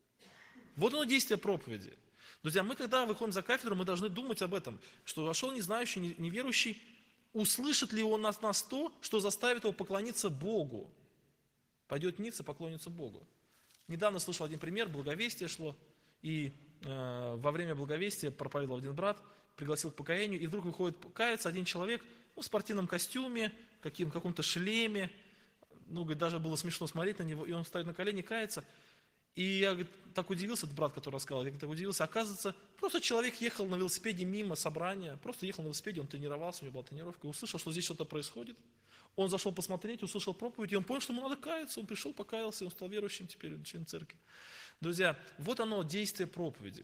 Вот оно действие проповеди. Друзья, мы когда выходим за кафедру, мы должны думать об этом, что вошел незнающий, неверующий, услышит ли он от нас то, что заставит его поклониться Богу. Пойдет ниц и поклонится Богу. Недавно слышал один пример, благовестие шло, и во время благовестия проповедовал один брат, пригласил к покаянию, и вдруг выходит каяться один человек в спортивном костюме, каком-то шлеме, говорит, даже было смешно смотреть на него, и он встает на колени, кается. И я, говорит, так удивился, этот брат, который рассказал, я так удивился, оказывается, просто человек ехал на велосипеде мимо собрания, просто ехал на велосипеде, он тренировался, у него была тренировка, и услышал, что здесь что-то происходит. Он зашел посмотреть, услышал проповедь, и он понял, что ему надо каяться. Он пришел, покаялся, и он стал верующим теперь, членом церкви. Друзья, вот оно, действие проповеди.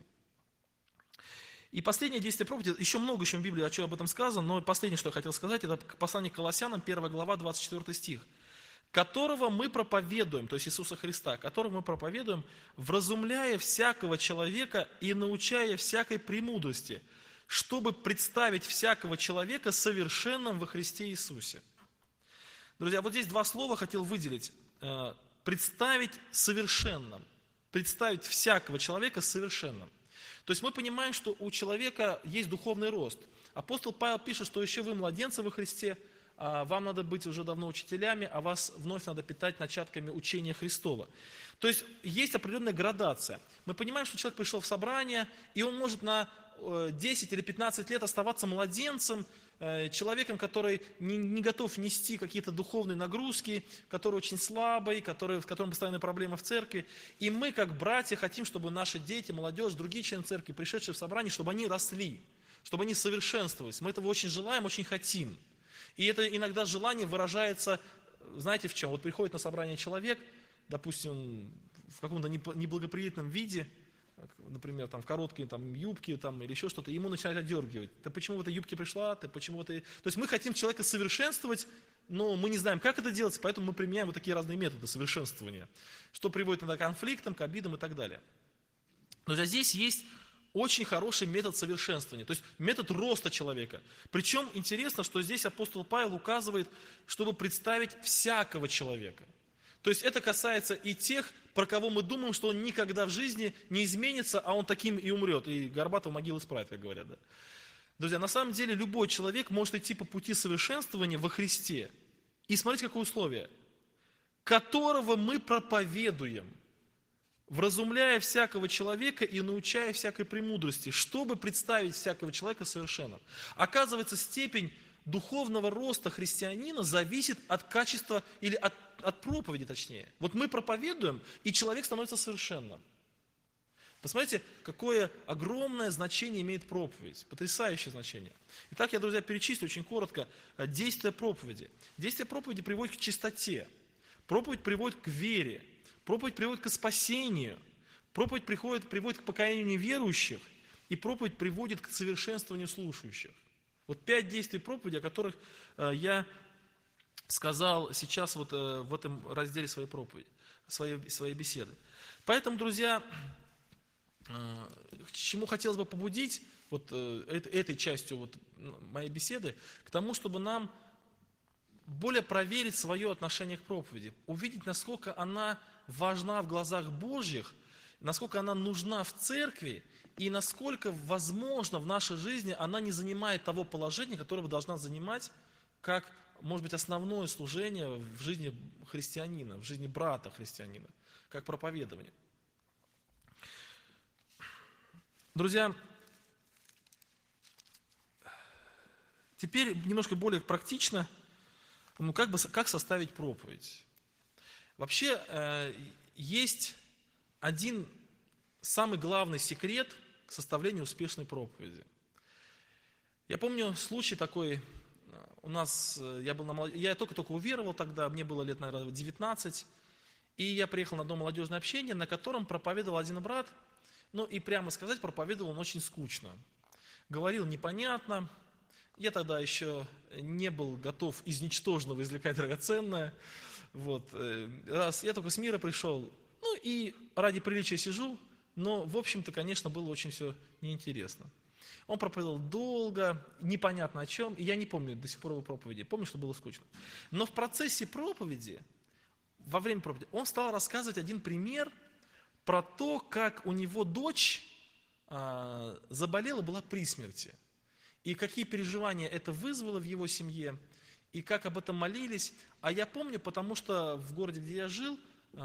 И последнее действие проповеди, еще много еще в Библии о чем об этом сказано, но последнее, что я хотел сказать, это послание к Колоссянам, 1 глава, 24 стих. «Которого мы проповедуем», то есть Иисуса Христа, «которого мы проповедуем, вразумляя всякого человека и научая всякой премудрости, чтобы представить всякого человека совершенным во Христе Иисусе». Друзья, вот здесь 2 слова хотел выделить. Представить совершенным. Представить всякого человека совершенным. То есть мы понимаем, что у человека есть духовный рост. Апостол Павел пишет, что еще вы младенцы во Христе, вам надо быть уже давно учителями, а вас вновь надо питать начатками учения Христова. То есть есть определенная градация. Мы понимаем, что человек пришел в собрание, и он может на 10 или 15 лет оставаться младенцем, человеком, который не готов нести какие-то духовные нагрузки, который очень слабый, в котором постоянные проблемы в церкви. И мы, как братья, хотим, чтобы наши дети, молодежь, другие члены церкви, пришедшие в собрание, чтобы они росли, чтобы они совершенствовались. Мы этого очень желаем, очень хотим. И это иногда желание выражается, знаете, в чем? Вот приходит на собрание человек, допустим, в каком-то неблагоприятном виде, например, там, в короткой там, юбке там, или еще что-то, ему начинают отдергивать. Ты почему в этой юбке пришла? Ты почему ты... То есть мы хотим человека совершенствовать, но мы не знаем, как это делать, поэтому мы применяем вот такие разные методы совершенствования, что приводит иногда к конфликтам, к обидам и так далее. Но здесь есть очень хороший метод совершенствования, то есть метод роста человека. Причем интересно, что здесь апостол Павел указывает, чтобы представить всякого человека. То есть это касается и тех, про кого мы думаем, что он никогда в жизни не изменится, а он таким и умрет, и горбатого могилы справит, как говорят. Да? Друзья, на самом деле любой человек может идти по пути совершенствования во Христе. И смотрите, какое условие. Которого мы проповедуем, вразумляя всякого человека и научая всякой премудрости, чтобы представить всякого человека совершенным. Оказывается, степень духовного роста христианина зависит от качества, или от проповеди точнее. Вот мы проповедуем, и человек становится совершенным. Посмотрите, какое огромное значение имеет проповедь, потрясающее значение. Итак, я, друзья, перечислю очень коротко действия проповеди. Действие проповеди приводит к чистоте, проповедь приводит к вере, проповедь приводит к спасению, проповедь приводит к покаянию неверующих, и проповедь приводит к совершенствованию слушающих. Вот 5 действий проповеди, о которых я сказал сейчас вот в этом разделе своей проповеди, своей беседы. Поэтому, друзья, к чему хотелось бы побудить вот этой частью вот моей беседы, к тому, чтобы нам более проверить свое отношение к проповеди, увидеть, насколько она важна в глазах Божьих, насколько она нужна в церкви, и насколько, возможно, в нашей жизни она не занимает того положения, которое должна занимать, как, может быть, основное служение в жизни христианина, в жизни брата христианина, как проповедование. Друзья, теперь немножко более практично, как составить проповедь. Вообще, есть один самый главный секрет к составлению успешной проповеди. Я помню случай такой, у нас, я только уверовал тогда, мне было лет, наверное, 19, и я приехал на одно молодежное общение, на котором проповедовал один брат, ну и прямо сказать, проповедовал он очень скучно. Говорил непонятно, я тогда еще не был готов из ничтожного извлекать драгоценное, вот, раз я только с мира пришел, ну и ради приличия сижу, но, в общем-то, конечно, было очень все неинтересно. Он проповедовал долго, непонятно о чем, и я не помню до сих пор его проповеди, помню, что было скучно. Но в процессе проповеди, во время проповеди, он стал рассказывать один пример про то, как у него дочь заболела, была при смерти, и какие переживания это вызвало в его семье, и как об этом молились. А я помню, потому что в городе, где я жил,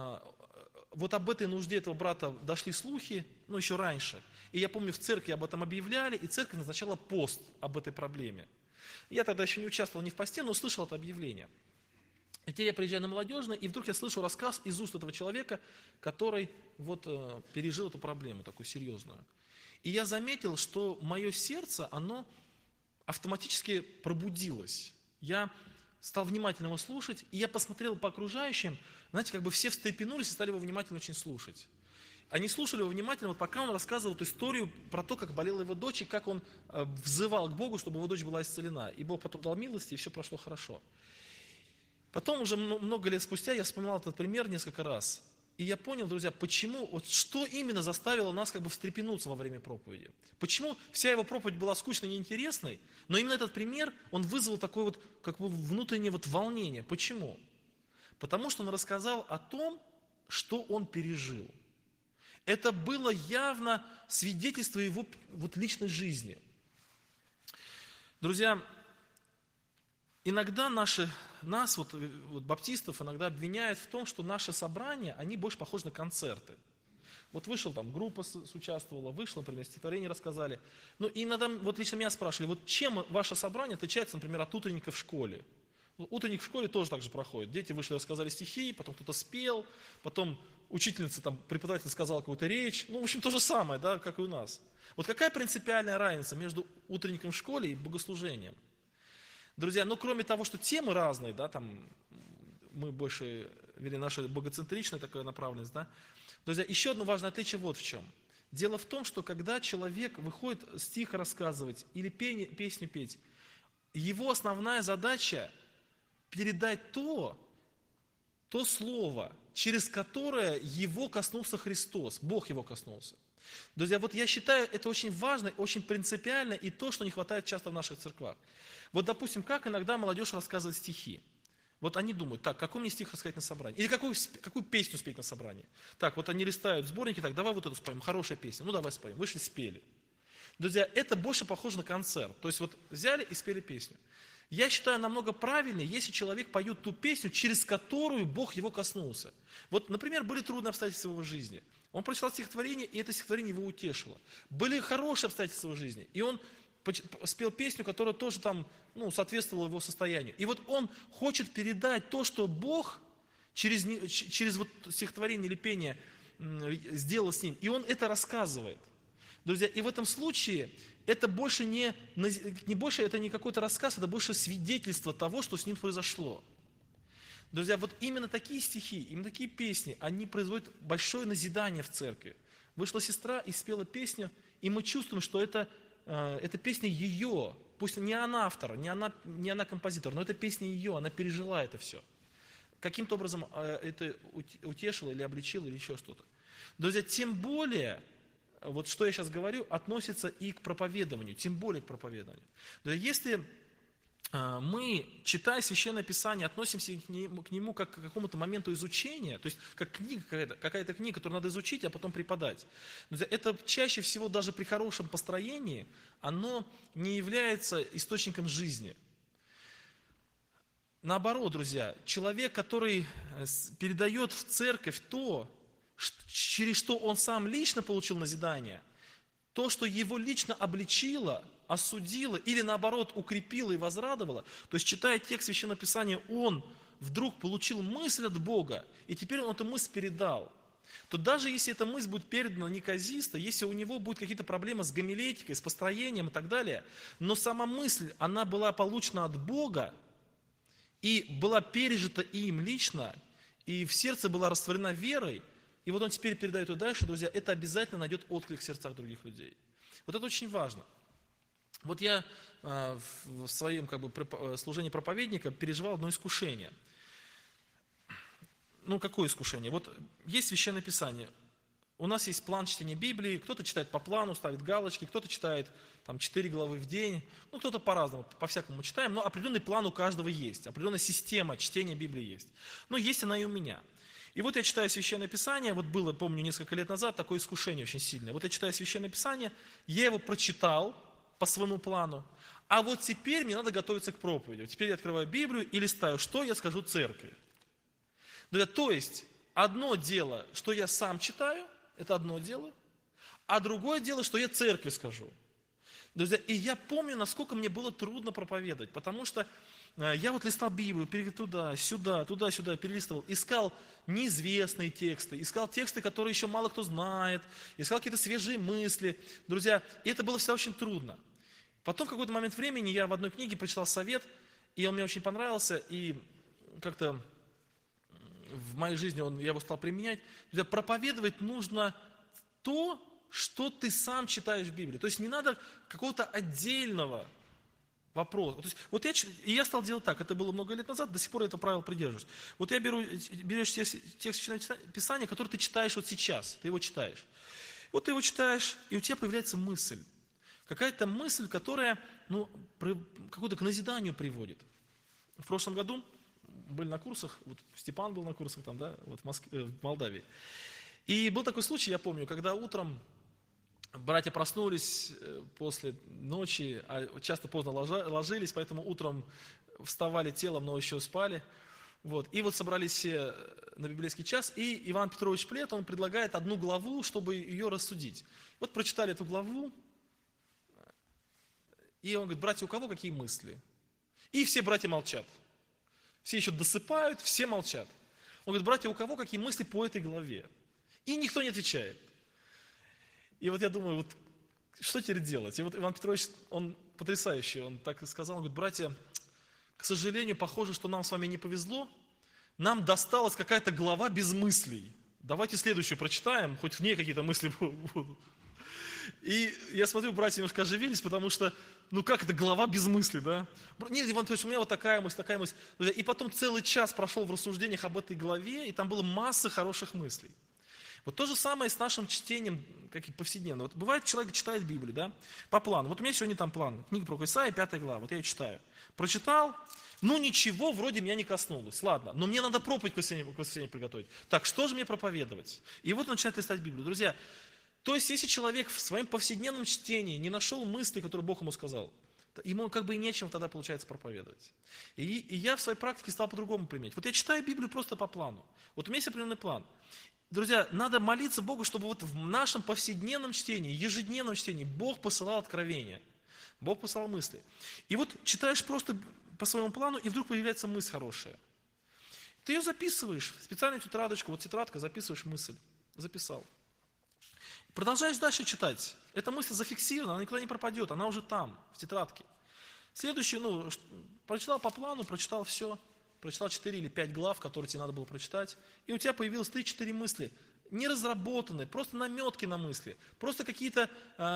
вот об этой нужде этого брата дошли слухи, ну, еще раньше. И я помню, в церкви об этом объявляли, и церковь назначала пост об этой проблеме. Я тогда еще не участвовал ни в посте, но услышал это объявление. И теперь я приезжаю на молодежное, и вдруг я слышу рассказ из уст этого человека, который вот пережил эту проблему, такую серьезную. И я заметил, что мое сердце, оно автоматически пробудилось. Я стал внимательно его слушать, и я посмотрел по окружающим, знаете, как бы все встрепенулись и стали его внимательно очень слушать. Они слушали его внимательно, вот пока он рассказывал эту историю про то, как болела его дочь, и как он взывал к Богу, чтобы его дочь была исцелена. И Бог потом дал милости, и все прошло хорошо. Потом, уже много лет спустя, я вспоминал этот пример несколько раз. И я понял, друзья, почему, вот что именно заставило нас как бы встрепенуться во время проповеди. Почему вся его проповедь была скучной и неинтересной, но именно этот пример, он вызвал такое вот как бы внутреннее вот волнение. Почему? Потому что он рассказал о том, что он пережил. Это было явно свидетельство его вот личной жизни. Друзья, иногда нас, вот баптистов, иногда обвиняют в том, что наши собрания, они больше похожи на концерты. Вот вышел там, группа участвовала, вышла, например, стихотворение рассказали. Ну, и иногда, вот лично меня спрашивали, вот чем ваше собрание отличается, например, от утренника в школе? Утренник в школе тоже так же проходит. Дети вышли, рассказали стихи, потом кто-то спел, потом учительница, там, преподаватель сказал какую-то речь. Ну, в общем, то же самое, да, как и у нас. Вот какая принципиальная разница между утренником в школе и богослужением? Друзья, ну, кроме того, что темы разные, да, там, мы больше, вернее, наша богоцентричная такая направленность, да. Друзья, еще одно важное отличие вот в чем. Дело в том, что когда человек выходит стих рассказывать или песню петь, его основная задача передать то слово, через которое его коснулся Христос, Бог его коснулся. Друзья, вот я считаю, это очень важно, очень принципиально, и то, что не хватает часто в наших церквах. Вот, допустим, как иногда молодежь рассказывает стихи. Вот они думают, так, какой мне стих рассказать на собрании? Или какую песню спеть на собрании? Так, вот они листают сборники, так, давай вот эту споем, хорошая песня, ну давай споем. Вышли, спели. Друзья, это больше похоже на концерт. То есть вот взяли и спели песню. Я считаю, намного правильнее, если человек поет ту песню, через которую Бог его коснулся. Вот, например, были трудные обстоятельства в его жизни. Он прочитал стихотворение, и это стихотворение его утешило. Были хорошие обстоятельства в жизни, и он спел песню, которая тоже там, ну, соответствовала его состоянию. И вот он хочет передать то, что Бог через вот стихотворение или пение сделал с ним. И он это рассказывает. Друзья, и в этом случае это больше не какой-то рассказ, это больше свидетельство того, что с ним произошло. Друзья, вот именно такие стихи, именно такие песни, они производят большое назидание в церкви. Вышла сестра и спела песню, и мы чувствуем, что это песня ее, пусть не она автор, не она композитор, но это песня ее, она пережила это все. Каким-то образом это утешило или обличило, или еще что-то. Друзья, тем более, вот что я сейчас говорю, относится и к проповедованию, тем более к проповедованию. Друзья, если мы, читая Священное Писание, относимся к нему как к какому-то моменту изучения, то есть как книга какая-то книга, которую надо изучить, а потом преподать. Это чаще всего даже при хорошем построении, оно не является источником жизни. Наоборот, друзья, человек, который передает в церковь то, через что он сам лично получил назидание, то, что его лично обличило, осудило или наоборот укрепило и возрадовало, то есть читая текст Священного Писания, он вдруг получил мысль от Бога, и теперь он эту мысль передал, то даже если эта мысль будет передана неказисто, если у него будут какие-то проблемы с гомилетикой, с построением и так далее, но сама мысль, она была получена от Бога и была пережита им лично, и в сердце была растворена верой, и вот он теперь передает ее дальше, друзья, это обязательно найдет отклик в сердцах других людей. Вот это очень важно. Вот я в своем служении проповедника переживал одно искушение. Ну, какое искушение? Вот есть Священное Писание. У нас есть план чтения Библии, кто-то читает по плану, ставит галочки, кто-то читает там 4 главы в день, ну, кто-то по-разному, по-всякому читаем, но определенный план у каждого есть, определенная система чтения Библии есть. Но есть она и у меня. И вот я читаю Священное Писание, вот было, помню, несколько лет назад такое искушение очень сильное. Вот я читаю Священное Писание, я его прочитал по своему плану, а вот теперь мне надо готовиться к проповеди. Теперь я открываю Библию и листаю, что я скажу церкви. То есть, одно дело, что я сам читаю, это одно дело, а другое дело, что я церкви скажу. Друзья, и я помню, насколько мне было трудно проповедовать, потому что я вот листал Библию, туда-сюда, перелистывал, искал неизвестные тексты, искал тексты, которые еще мало кто знает, искал какие-то свежие мысли. Друзья, и это было всегда очень трудно. Потом в какой-то момент времени я в одной книге прочитал совет, и он мне очень понравился, и как-то в моей жизни я его стал применять. Друзья, проповедовать нужно то, что ты сам читаешь в Библии. То есть не надо какого-то отдельного вопроса. То есть, я стал делать так, это было много лет назад, до сих пор я это правило придерживаюсь. Вот берешь текст Писания, который ты читаешь вот сейчас, ты его читаешь. Вот ты его читаешь, и у тебя появляется мысль. Какая-то мысль, которая какое-то к назиданию приводит. В прошлом году были на курсах, вот Степан был на курсах там, да, вот в Молдавии. И был такой случай, я помню, когда утром Братья проснулись после ночи, а часто поздно ложились, поэтому утром вставали телом, но еще спали. Вот. И вот собрались все на библейский час, и Иван Петрович Плет, он предлагает одну главу, чтобы ее рассудить. Вот прочитали эту главу, и он говорит: братья, у кого какие мысли? И все братья молчат. Все еще досыпают, все молчат. Он говорит: братья, у кого какие мысли по этой главе? И никто не отвечает. И вот я думаю, вот что теперь делать? И вот Иван Петрович, он потрясающий, он так и сказал, он говорит: братья, к сожалению, похоже, что нам с вами не повезло, нам досталась какая-то глава без мыслей. Давайте следующую прочитаем, хоть в ней какие-то мысли будут. И я смотрю, братья немножко оживились, потому что, ну как это, глава без мысли, да? Нет, Иван Петрович, у меня вот такая мысль, такая мысль. И потом целый час прошел в рассуждениях об этой главе, и там было масса хороших мыслей. Вот то же самое с нашим чтением, как и повседневно. Вот бывает, человек читает Библию, да, по плану. Вот у меня сегодня там план, книга про Исаия, 5 глава, вот я ее читаю. Прочитал, ну ничего вроде меня не коснулось, ладно, но мне надо проповедь к воскресенью приготовить. Так, что же мне проповедовать? И вот он начинает листать Библию. Друзья, то есть, если человек в своем повседневном чтении не нашел мысли, которые Бог ему сказал, ему как бы и нечем тогда, получается, проповедовать. И я в своей практике стал по-другому применять. Вот я читаю Библию просто по плану. Вот у меня есть определенный план. Друзья, надо молиться Богу, чтобы вот в нашем повседневном чтении, ежедневном чтении Бог посылал откровения. Бог посылал мысли. И вот читаешь просто по своему плану, и вдруг появляется мысль хорошая. Ты ее записываешь, специальную тетрадочку, вот тетрадка, записываешь мысль. Записал. Продолжаешь дальше читать. Эта мысль зафиксирована, она никуда не пропадет, она уже там, в тетрадке. Следующее, прочитал по плану, прочитал все. Прочитал 4 или 5 глав, которые тебе надо было прочитать, и у тебя появилось 3-4 мысли, не разработанные, просто наметки на мысли, просто какие-то,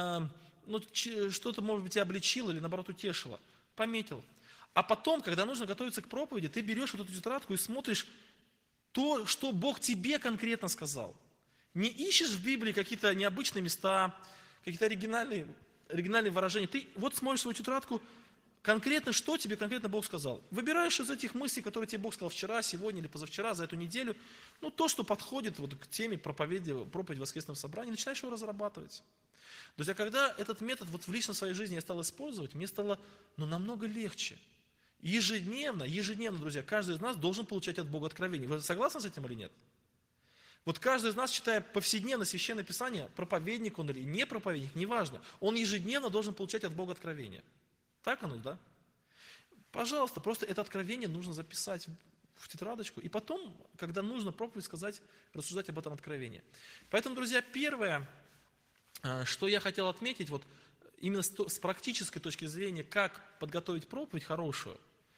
что-то, может быть, тебя обличило или, наоборот, утешило, пометил. А потом, когда нужно готовиться к проповеди, ты берешь вот эту тетрадку и смотришь то, что Бог тебе конкретно сказал. Не ищешь в Библии какие-то необычные места, какие-то оригинальные выражения. Ты вот смотришь свою тетрадку, конкретно, что тебе конкретно Бог сказал. Выбираешь из этих мыслей, которые тебе Бог сказал вчера, сегодня или позавчера, за эту неделю, то, что подходит вот к теме проповеди воскресного собрания, начинаешь его разрабатывать. Друзья, когда этот метод вот в личной своей жизни я стал использовать, мне стало намного легче. Ежедневно, друзья, каждый из нас должен получать от Бога откровение. Вы согласны с этим или нет? Вот каждый из нас, читая повседневно Священное Писание, проповедник он или не проповедник, неважно, он ежедневно должен получать от Бога откровение. Так оно, да? Пожалуйста, просто это откровение нужно записать в тетрадочку, и потом, когда нужно проповедь сказать, рассуждать об этом откровении. Поэтому, друзья, первое, что я хотел отметить, вот именно с практической точки зрения, как подготовить проповедь хорошую,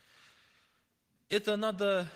это надо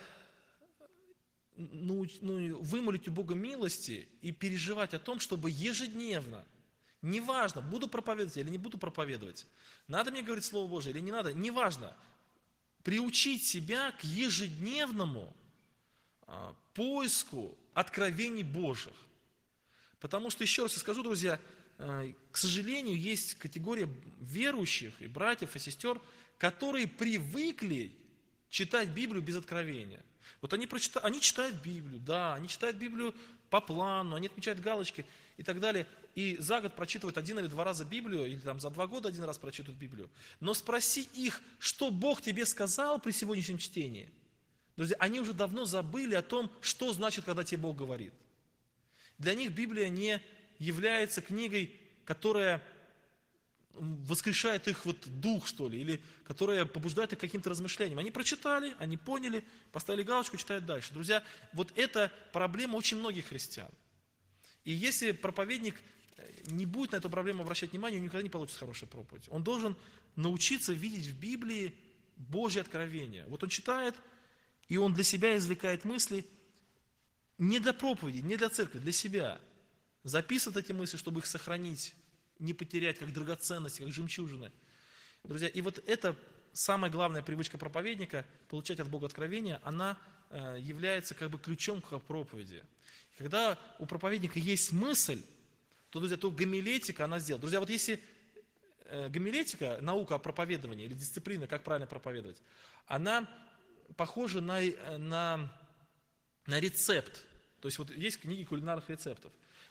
вымолить у Бога милости и переживать о том, чтобы ежедневно, неважно, буду проповедовать или не буду проповедовать, надо мне говорить Слово Божие или не надо, неважно, приучить себя к ежедневному поиску откровений Божьих. Потому что, еще раз я скажу, друзья, к сожалению, есть категория верующих и братьев, и сестер, которые привыкли читать Библию без откровения. Вот они читают Библию, да, они читают Библию по плану, они отмечают галочки и так далее. И за год прочитывают 1 или 2 раза Библию, или там за 2 года 1 раз прочитывают Библию. Но спроси их, что Бог тебе сказал при сегодняшнем чтении. Друзья, они уже давно забыли о том, что значит, когда тебе Бог говорит. Для них Библия не является книгой, которая воскрешает их дух, что ли, или которая побуждает их к каким-то размышлениям. Они прочитали, они поняли, поставили галочку, читают дальше. Друзья, вот это проблема очень многих христиан. И если проповедник не будет на эту проблему обращать внимание, у него никогда не получится хорошая проповедь. Он должен научиться видеть в Библии Божье откровение. Вот он читает, и он для себя извлекает мысли не для проповеди, не для церкви, для себя. Записывает эти мысли, чтобы их сохранить, не потерять, как драгоценности, как жемчужины. Друзья, и вот это самая главная привычка проповедника, получать от Бога откровения, она является как бы ключом к проповеди. Когда у проповедника есть мысль, то, друзья, то гомилетика она сделает. Друзья, вот если гомилетика, наука о проповедовании или дисциплина, как правильно проповедовать, она похожа на рецепт. То есть вот есть книги кулинарных рецептов.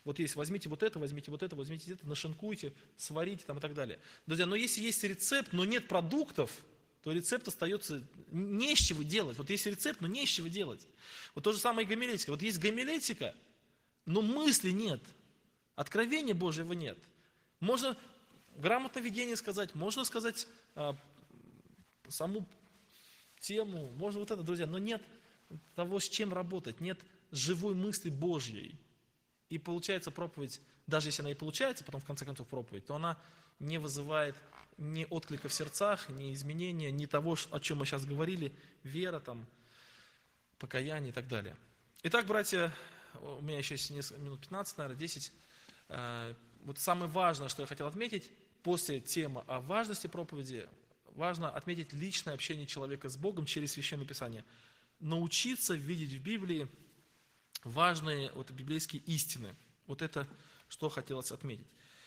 Вот есть, возьмите вот это, возьмите вот это, возьмите это, нашинкуйте, сварите там и так далее. Друзья, но если есть рецепт, но нет продуктов, то рецепт остается, не с чего делать. Вот есть рецепт, но не с чего делать. Вот то же самое и гомилетика. Вот есть гомилетика, но мысли нет, откровения Божьего нет. Можно грамотное видение сказать, можно сказать саму тему, можно вот это, друзья, но нет того, с чем работать, нет живой мысли Божьей. И получается проповедь, даже если она и получается, потом в конце концов проповедь, то она не вызывает ни отклика в сердцах, ни изменения, ни того, о чем мы сейчас говорили, вера, там, покаяние и так далее. Итак, братья, у меня еще есть несколько минут 15, наверное, 10. Вот самое важное, что я хотел отметить, после темы о важности проповеди, важно отметить личное общение человека с Богом через Священное Писание. Научиться видеть в Библии важные библейские истины. Вот это, что хотелось отметить.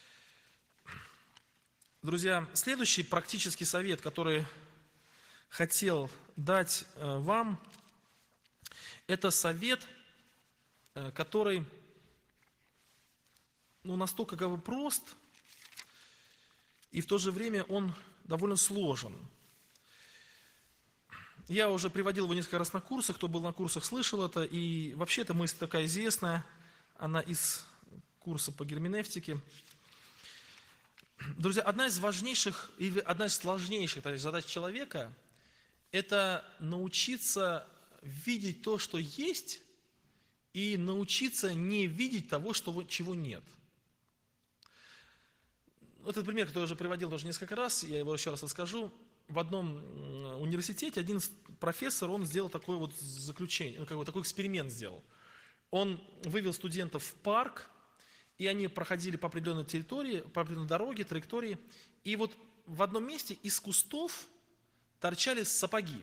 Друзья, следующий практический совет, который хотел дать вам, это совет, который настолько прост, и в то же время он довольно сложен. Я уже приводил его несколько раз на курсах, кто был на курсах, слышал это, и вообще эта мысль такая известная, она из курса по герменевтике. Друзья, одна из важнейших или одна из сложнейших задач человека – это научиться видеть то, что есть, и научиться не видеть того, чего нет. Этот пример, который я уже приводил тоже несколько раз, я его еще раз расскажу. В одном университете один профессор, он сделал такое заключение, такой эксперимент сделал. Он вывел студентов в парк, и они проходили по определенной территории, по определенной дороге, траектории, и вот в одном месте из кустов торчали сапоги.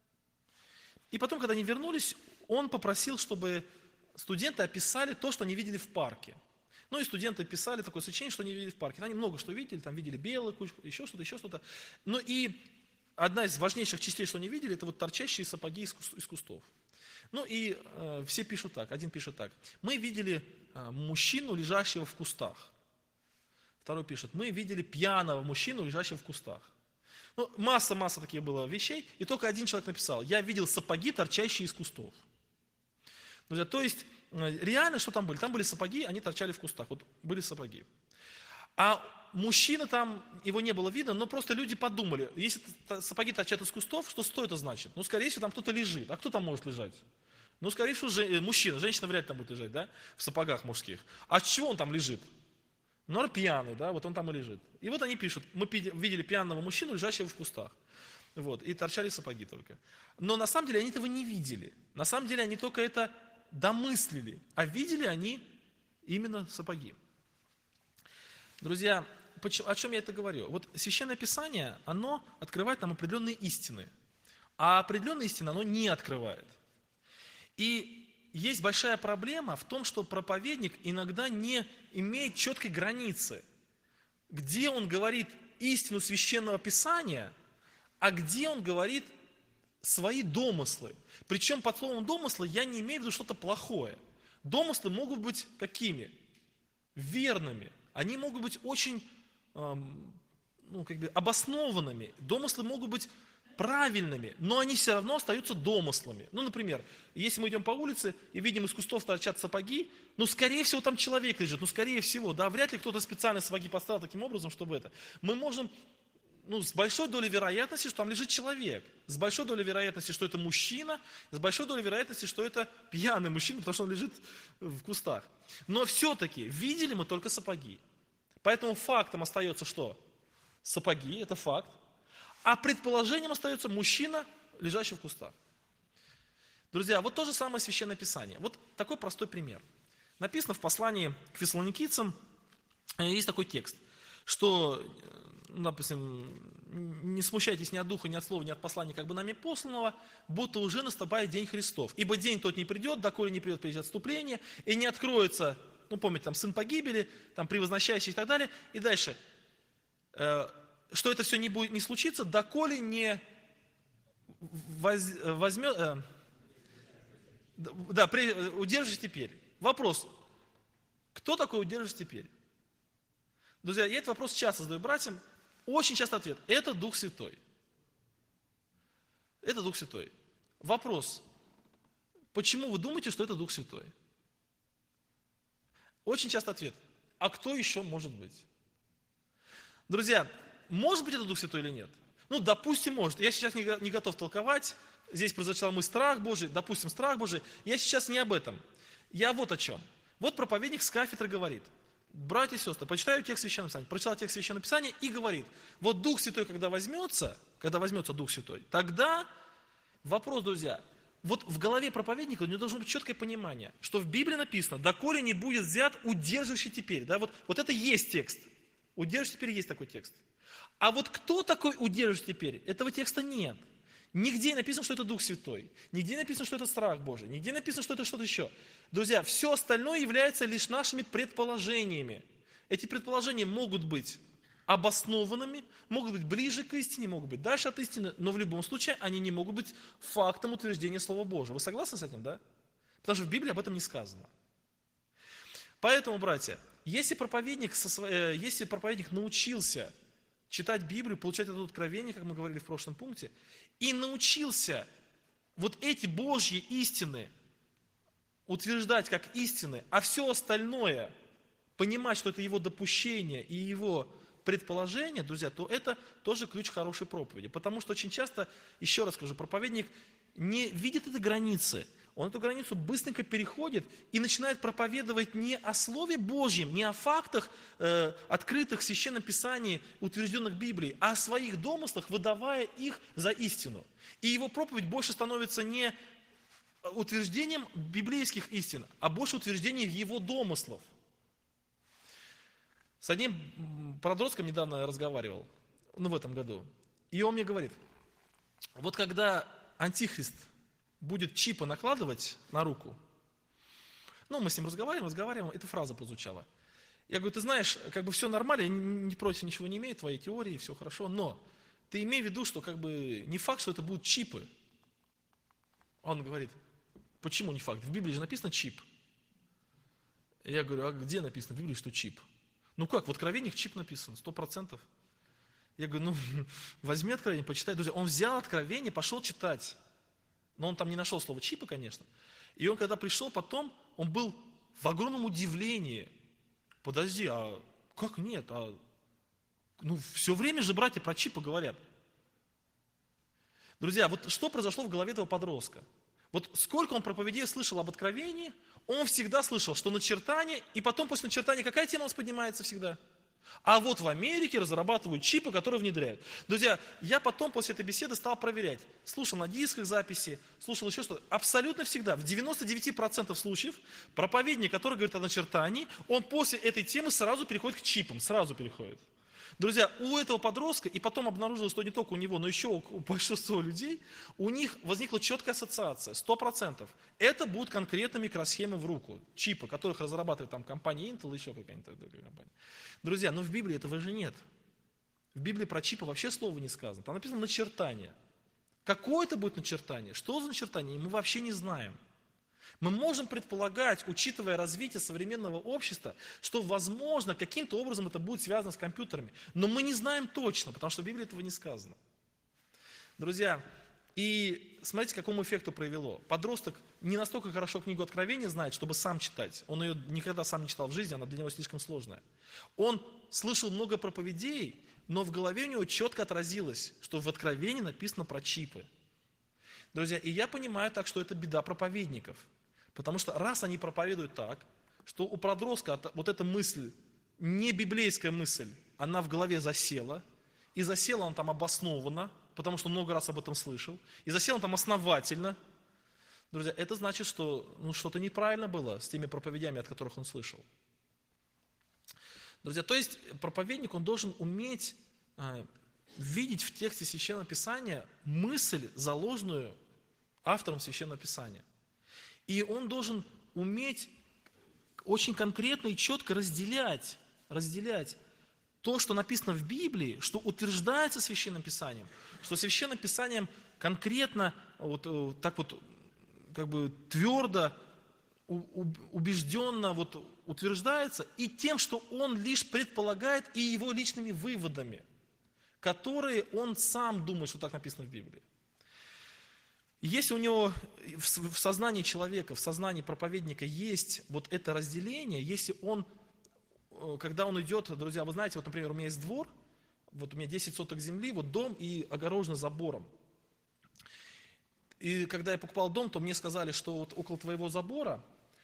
И потом, когда они вернулись, он попросил, чтобы студенты описали то, что они видели в парке. Ну и студенты писали такое сочинение, что они видели в парке. Они много что видели, там видели белую кучку, еще что-то. Ну и одна из важнейших частей, что они видели, это торчащие сапоги из кустов. Ну и все пишут так, один пишет так. Мы видели мужчину, лежащего в кустах. Второй пишет, мы видели пьяного мужчину, лежащего в кустах. Ну, масса таких было вещей, и только один человек написал, я видел сапоги, торчащие из кустов. Друзья, то есть, реально, что там были? Там были сапоги, они торчали в кустах, вот были сапоги. А мужчина там, его не было видно, но просто люди подумали, если сапоги торчат из кустов, что это значит? Ну, скорее всего, там кто-то лежит. А кто там может лежать? Ну, скорее всего, мужчина, женщина вряд ли там будет лежать, да, в сапогах мужских. А с чего он там лежит? Ну, пьяный, да, вот он там и лежит. И вот они пишут, мы видели пьяного мужчину, лежащего в кустах. Вот, и торчали сапоги только. Но на самом деле они этого не видели. На самом деле они только это домыслили, а видели они именно сапоги. Друзья, о чем я это говорю? Вот Священное Писание, оно открывает нам определенные истины, а определенные истины оно не открывает. И есть большая проблема в том, что проповедник иногда не имеет четкой границы, где он говорит истину Священного Писания, а где он говорит свои домыслы. Причем под словом домыслы я не имею в виду что-то плохое. Домыслы могут быть какими? Верными. Они могут быть очень обоснованными. Домыслы могут быть правильными, но они все равно остаются домыслами. Ну, например, если мы идем по улице и видим из кустов торчат сапоги, скорее всего, там человек лежит, скорее всего, да, вряд ли кто-то специально сапоги поставил таким образом, чтобы это. Мы можем, с большой долей вероятности, что там лежит человек, с большой долей вероятности, что это мужчина, с большой долей вероятности, что это пьяный мужчина, потому что он лежит в кустах. Но все-таки видели мы только сапоги. Поэтому фактом остается что? Сапоги, это факт. А предположением остается мужчина, лежащий в кустах. Друзья, вот то же самое Священное Писание. Вот такой простой пример. Написано в послании к фессалоникийцам, есть такой текст, что, допустим, не смущайтесь ни от духа, ни от слова, ни от послания, как бы нами посланного, будто уже наступает день Христов. Ибо день тот не придет, доколе не придет прежде отступление, и не откроется, помните, там, сын погибели, там, превозносящий и так далее. И дальше, что это все не случится, доколе не удержите теперь. Вопрос, Кто такой удерживаешь теперь? Друзья, я этот вопрос часто задаю братьям. Очень часто ответ. Это Дух Святой. Это Дух Святой. Вопрос. Почему вы думаете, что это Дух Святой? Очень часто ответ. А кто еще может быть? Друзья, может быть это Дух Святой или нет? Ну, допустим, может. Я сейчас не готов толковать. Здесь прозвучал мой страх Божий. Допустим, страх Божий. Я сейчас не об этом. Я вот о чем. Вот проповедник с кафедры говорит. Братья и сестры, почитаю текст Священного Писания. Прочитал текст Священного Писания и говорит. Вот Дух Святой, когда возьмется Дух Святой, тогда вопрос, друзья, вот в голове проповедника у него должно быть четкое понимание, что в Библии написано, доколе не будет взят удерживающий теперь. Да, вот это есть текст. Удерживающий теперь есть такой текст. А вот кто такой удерживающий теперь? Этого текста нет. Нигде написано, что это Дух Святой. Нигде написано, что это страх Божий. Нигде написано, что это что-то еще. Друзья, все остальное является лишь нашими предположениями. Эти предположения могут быть обоснованными, могут быть ближе к истине, могут быть дальше от истины, но в любом случае они не могут быть фактом утверждения Слова Божьего. Вы согласны с этим, да? Потому что в Библии об этом не сказано. Поэтому, братья, если проповедник научился читать Библию, получать это откровение, как мы говорили в прошлом пункте, и научился вот эти Божьи истины утверждать как истины, а все остальное понимать, что это его допущение и его предположение, друзья, то это тоже ключ хорошей проповеди. Потому что очень часто, еще раз скажу, проповедник не видит этой границы. Он эту границу быстренько переходит и начинает проповедовать не о Слове Божьем, не о фактах, открытых в Священном Писании, утвержденных Библией, а о своих домыслах, выдавая их за истину. И его проповедь больше становится не утверждением библейских истин, а больше утверждением его домыслов. С одним подростком недавно я разговаривал, в этом году, и он мне говорит, вот когда Антихрист будет чипы накладывать на руку, мы с ним разговариваем, эта фраза прозвучала. Я говорю, ты знаешь, все нормально, я не против ничего не имею, твоей теории, все хорошо, но ты имей в виду, что не факт, что это будут чипы. Он говорит, почему не факт? В Библии же написано чип. Я говорю, а где написано в Библии, что чип? В Откровениях чип написан, 100%. Я говорю, возьми Откровение, почитай. Друзья, он взял Откровение, пошел читать. Но он там не нашел слова чипа, конечно. И он, когда пришел потом, он был в огромном удивлении. Подожди, а как нет? Все время же братья про чипы говорят. Друзья, вот что произошло в голове этого подростка? Вот сколько он проповедей слышал об Откровении, он всегда слышал, что начертание, и потом после начертания какая тема у нас поднимается всегда? А вот в Америке разрабатывают чипы, которые внедряют. Друзья, я потом после этой беседы стал проверять. Слушал на дисках записи, слушал еще что-то. Абсолютно всегда, в 99% случаев, проповедник, который говорит о начертании, он после этой темы сразу переходит к чипам, сразу переходит. Друзья, у этого подростка, и потом обнаружилось, что не только у него, но еще у большинства людей, у них возникла четкая ассоциация, 100%. Это будут конкретно микросхемы в руку, чипы, которых разрабатывает там компания Intel, еще какая-нибудь другая компания. Друзья, в Библии этого же нет. В Библии про чипы вообще слова не сказано. Там написано начертание. Какое это будет начертание? Что за начертание? Мы вообще не знаем. Мы можем предполагать, учитывая развитие современного общества, что, возможно, каким-то образом это будет связано с компьютерами. Но мы не знаем точно, потому что в Библии этого не сказано. Друзья, и смотрите, к какому эффекту привело. Подросток не настолько хорошо книгу Откровения знает, чтобы сам читать. Он ее никогда сам не читал в жизни, она для него слишком сложная. Он слышал много проповедей, но в голове у него четко отразилось, что в Откровении написано про чипы. Друзья, и я понимаю так, что это беда проповедников. Потому что раз они проповедуют так, что у подростка вот эта мысль, не библейская мысль, она в голове засела, и засела она там обоснованно, потому что много раз об этом слышал, и засела она там основательно. Друзья, это значит, что что-то неправильно было с теми проповедями, от которых он слышал. Друзья, то есть проповедник, он должен уметь видеть в тексте Священного Писания мысль, заложенную автором Священного Писания. И он должен уметь очень конкретно и четко разделять то, что написано в Библии, что утверждается Священным Писанием, что Священным Писанием конкретно, твердо, убежденно утверждается и тем, что он лишь предполагает, и его личными выводами, которые он сам думает, что так написано в Библии. Если у него в сознании человека, в сознании проповедника есть вот это разделение, если он, когда он идет, друзья, вы знаете, вот, например, у меня есть двор, вот у меня 10 соток земли, вот дом и огорожен забором. И когда я покупал дом, то мне сказали, что вот около твоего забора,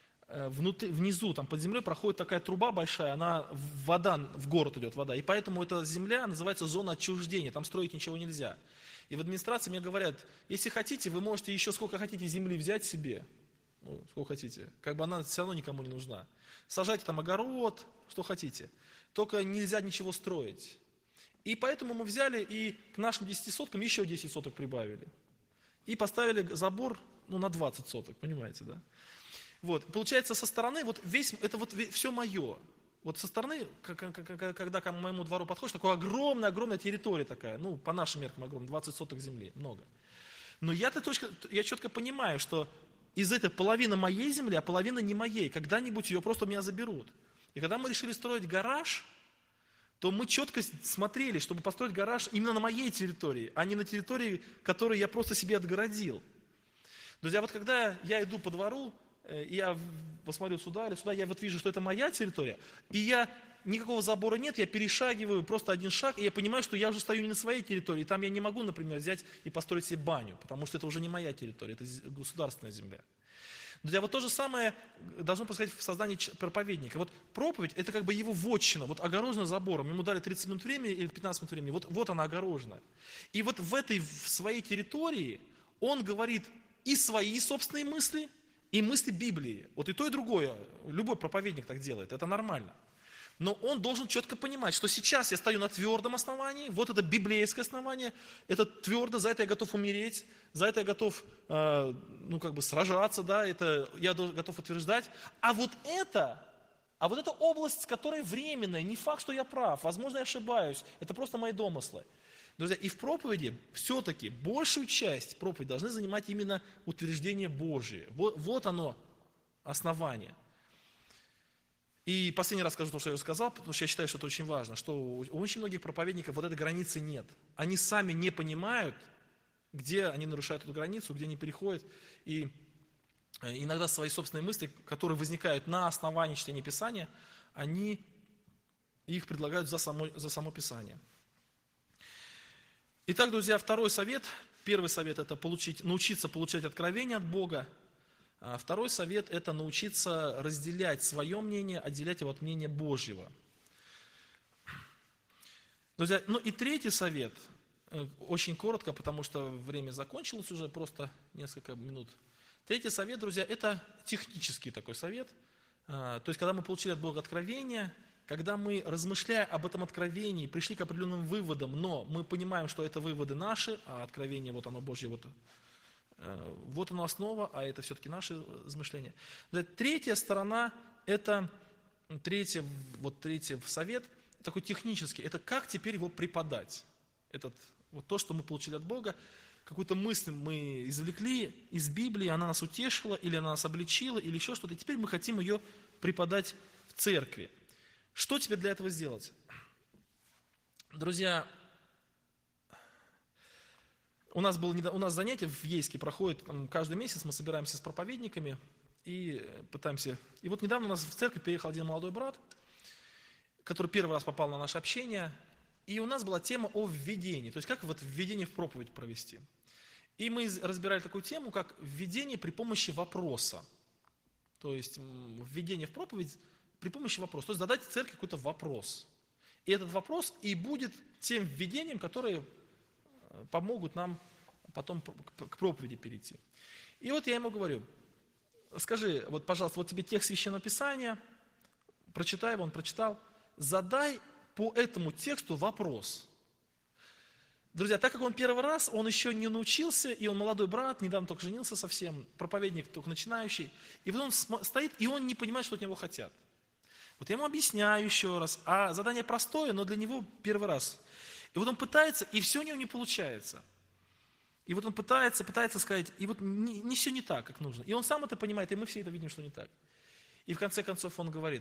внизу, там под землей проходит такая труба большая, она вода, в город идет вода, и поэтому эта земля называется зона отчуждения, там строить ничего нельзя. И в администрации мне говорят, если хотите, вы можете еще сколько хотите земли взять себе, ну, сколько хотите, как бы она все равно никому не нужна. Сажайте там огород, что хотите, только нельзя ничего строить. И поэтому мы взяли и к нашим 10 соткам еще 10 соток прибавили. И поставили забор, ну, на 20 соток, понимаете, да? Вот, получается, со стороны, вот весь, это вот все мое. Вот со стороны, когда к моему двору подходишь, такая огромная территория такая, ну, по нашим меркам огромная, 20 соток земли, много. Но я четко понимаю, что из этой половины моей земли, а половина не моей, когда-нибудь ее просто у меня заберут. И когда мы решили строить гараж, то мы четко смотрели, чтобы построить гараж именно на моей территории, а не на территории, которую я просто себе отгородил. Друзья, вот когда я иду по двору, и я посмотрю сюда или сюда, я вот вижу, что это моя территория, и никакого забора нет, я перешагиваю просто один шаг, и я понимаю, что я уже стою не на своей территории, и там я не могу, например, взять и построить себе баню, потому что это уже не моя территория, это государственная земля. Друзья, вот то же самое должно происходить в создании проповедника. Вот проповедь – это как бы его вотчина, вот огорожена забором, ему дали 30 минут времени или 15 минут времени, вот она огорожена. И вот в своей территории он говорит и свои собственные мысли, и мысли Библии. Вот и то, и другое. Любой проповедник так делает, это нормально. Но он должен четко понимать, что сейчас я стою на твердом основании, вот это библейское основание, это твердо, за это я готов умереть, за это я готов, сражаться, да, это я готов утверждать. А вот эта область, которая временная, не факт, что я прав, возможно, я ошибаюсь, это просто мои домыслы. Друзья, и в проповеди все-таки большую часть проповеди должны занимать именно утверждение Божие. Вот оно, основание. И последний раз скажу то, что я уже сказал, потому что я считаю, что это очень важно, что у очень многих проповедников вот этой границы нет. Они сами не понимают, где они нарушают эту границу, где они переходят. И иногда свои собственные мысли, которые возникают на основании чтения Писания, они их предлагают за само Писание. Итак, друзья, второй совет. Первый совет – это научиться получать откровение от Бога. А второй совет – это научиться разделять свое мнение, отделять его от мнения Божьего. Друзья, ну и третий совет, очень коротко, потому что время закончилось уже, просто несколько минут. Третий совет, друзья, это технический такой совет. То есть, когда мы получили от Бога откровение, когда мы, размышляя об этом откровении, пришли к определенным выводам, но мы понимаем, что это выводы наши, а откровение, вот оно Божье, вот оно основа, а это все-таки наши размышления. Третья сторона, это третий совет, такой технический, это как теперь его преподать. Вот то, что мы получили от Бога, какую-то мысль мы извлекли из Библии, она нас утешила, или она нас обличила, или еще что-то, и теперь мы хотим ее преподать в церкви. Что теперь для этого сделать? Друзья, у нас занятие в Ейске проходит каждый месяц, мы собираемся с проповедниками и пытаемся... И вот недавно у нас в церковь приехал один молодой брат, который первый раз попал на наше общение, и у нас была тема о введении, то есть как вот введение в проповедь провести. И мы разбирали такую тему, как введение при помощи вопроса. То есть введение в проповедь при помощи вопроса. То есть задать церкви какой-то вопрос. И этот вопрос и будет тем введением, которые помогут нам потом к проповеди перейти. И вот я ему говорю, скажи, вот, пожалуйста, вот тебе текст Священного Писания, прочитай его, он прочитал, задай по этому тексту вопрос. Друзья, так как он первый раз, он еще не научился, и он молодой брат, недавно только женился совсем, проповедник только начинающий, и вот он стоит, и он не понимает, что от него хотят. Вот я ему объясняю еще раз, а задание простое, но для него первый раз. И вот он пытается, и все у него не получается. И вот он пытается сказать, и вот не все не так, как нужно. И он сам это понимает, и мы все это видим, что не так. И в конце концов он говорит: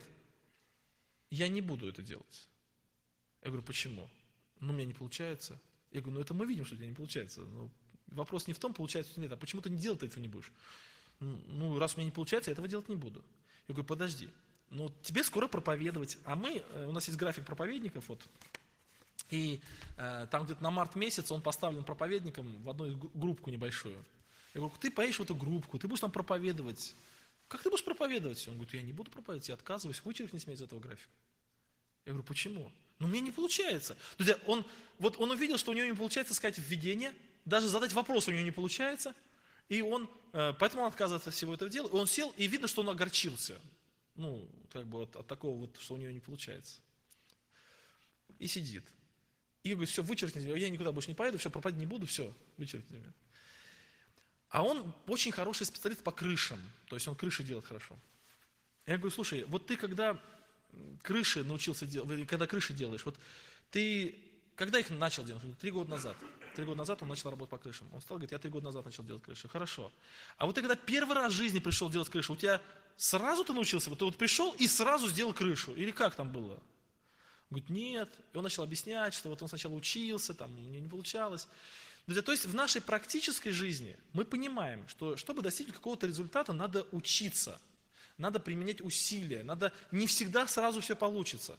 я не буду это делать. Я говорю: почему? Ну, у меня не получается. Я говорю: ну это мы видим, что у тебя не получается. Но вопрос не в том, получается или нет, а почему ты не делать этого не будешь? Ну, раз у меня не получается, я этого делать не буду. Я говорю: подожди, ну тебе скоро проповедовать, а у нас есть график проповедников, вот, и там где-то на март месяц он поставлен проповедником в одну группку небольшую. Я говорю: ты поедешь в эту группку, ты будешь там проповедовать. Как ты будешь проповедовать? Он говорит: я не буду проповедовать, я отказываюсь, вычеркните меня из этого графика. Я говорю: почему? Ну, мне не получается. Друзья, он увидел, что у него не получается сказать введение, даже задать вопрос у него не получается, и поэтому он отказывается от всего этого дела. И он сел, и видно, что он огорчился. Ну, как бы от такого вот, что у него не получается. И сидит. И говорит: все, вычеркните меня, я никуда больше не поеду, все, проповедовать не буду, все, вычеркните меня. А он очень хороший специалист по крышам, то есть он крыши делает хорошо. Я говорю: слушай, вот ты когда крыши научился делать, когда крыши делаешь, вот ты когда их начал делать? 3 года назад. 3 года назад он начал работать по крышам. Он стал говорить: я 3 года назад начал делать крыши. Хорошо. А вот ты когда первый раз в жизни пришел делать крышу, у тебя сразу ты научился? Вот ты вот пришел и сразу сделал крышу? Или как там было? Он говорит: нет. И он начал объяснять, что вот он сначала учился, там у него не получалось. Друзья, то есть в нашей практической жизни мы понимаем, что чтобы достичь какого-то результата, надо учиться, надо применять усилия, не всегда сразу все получится.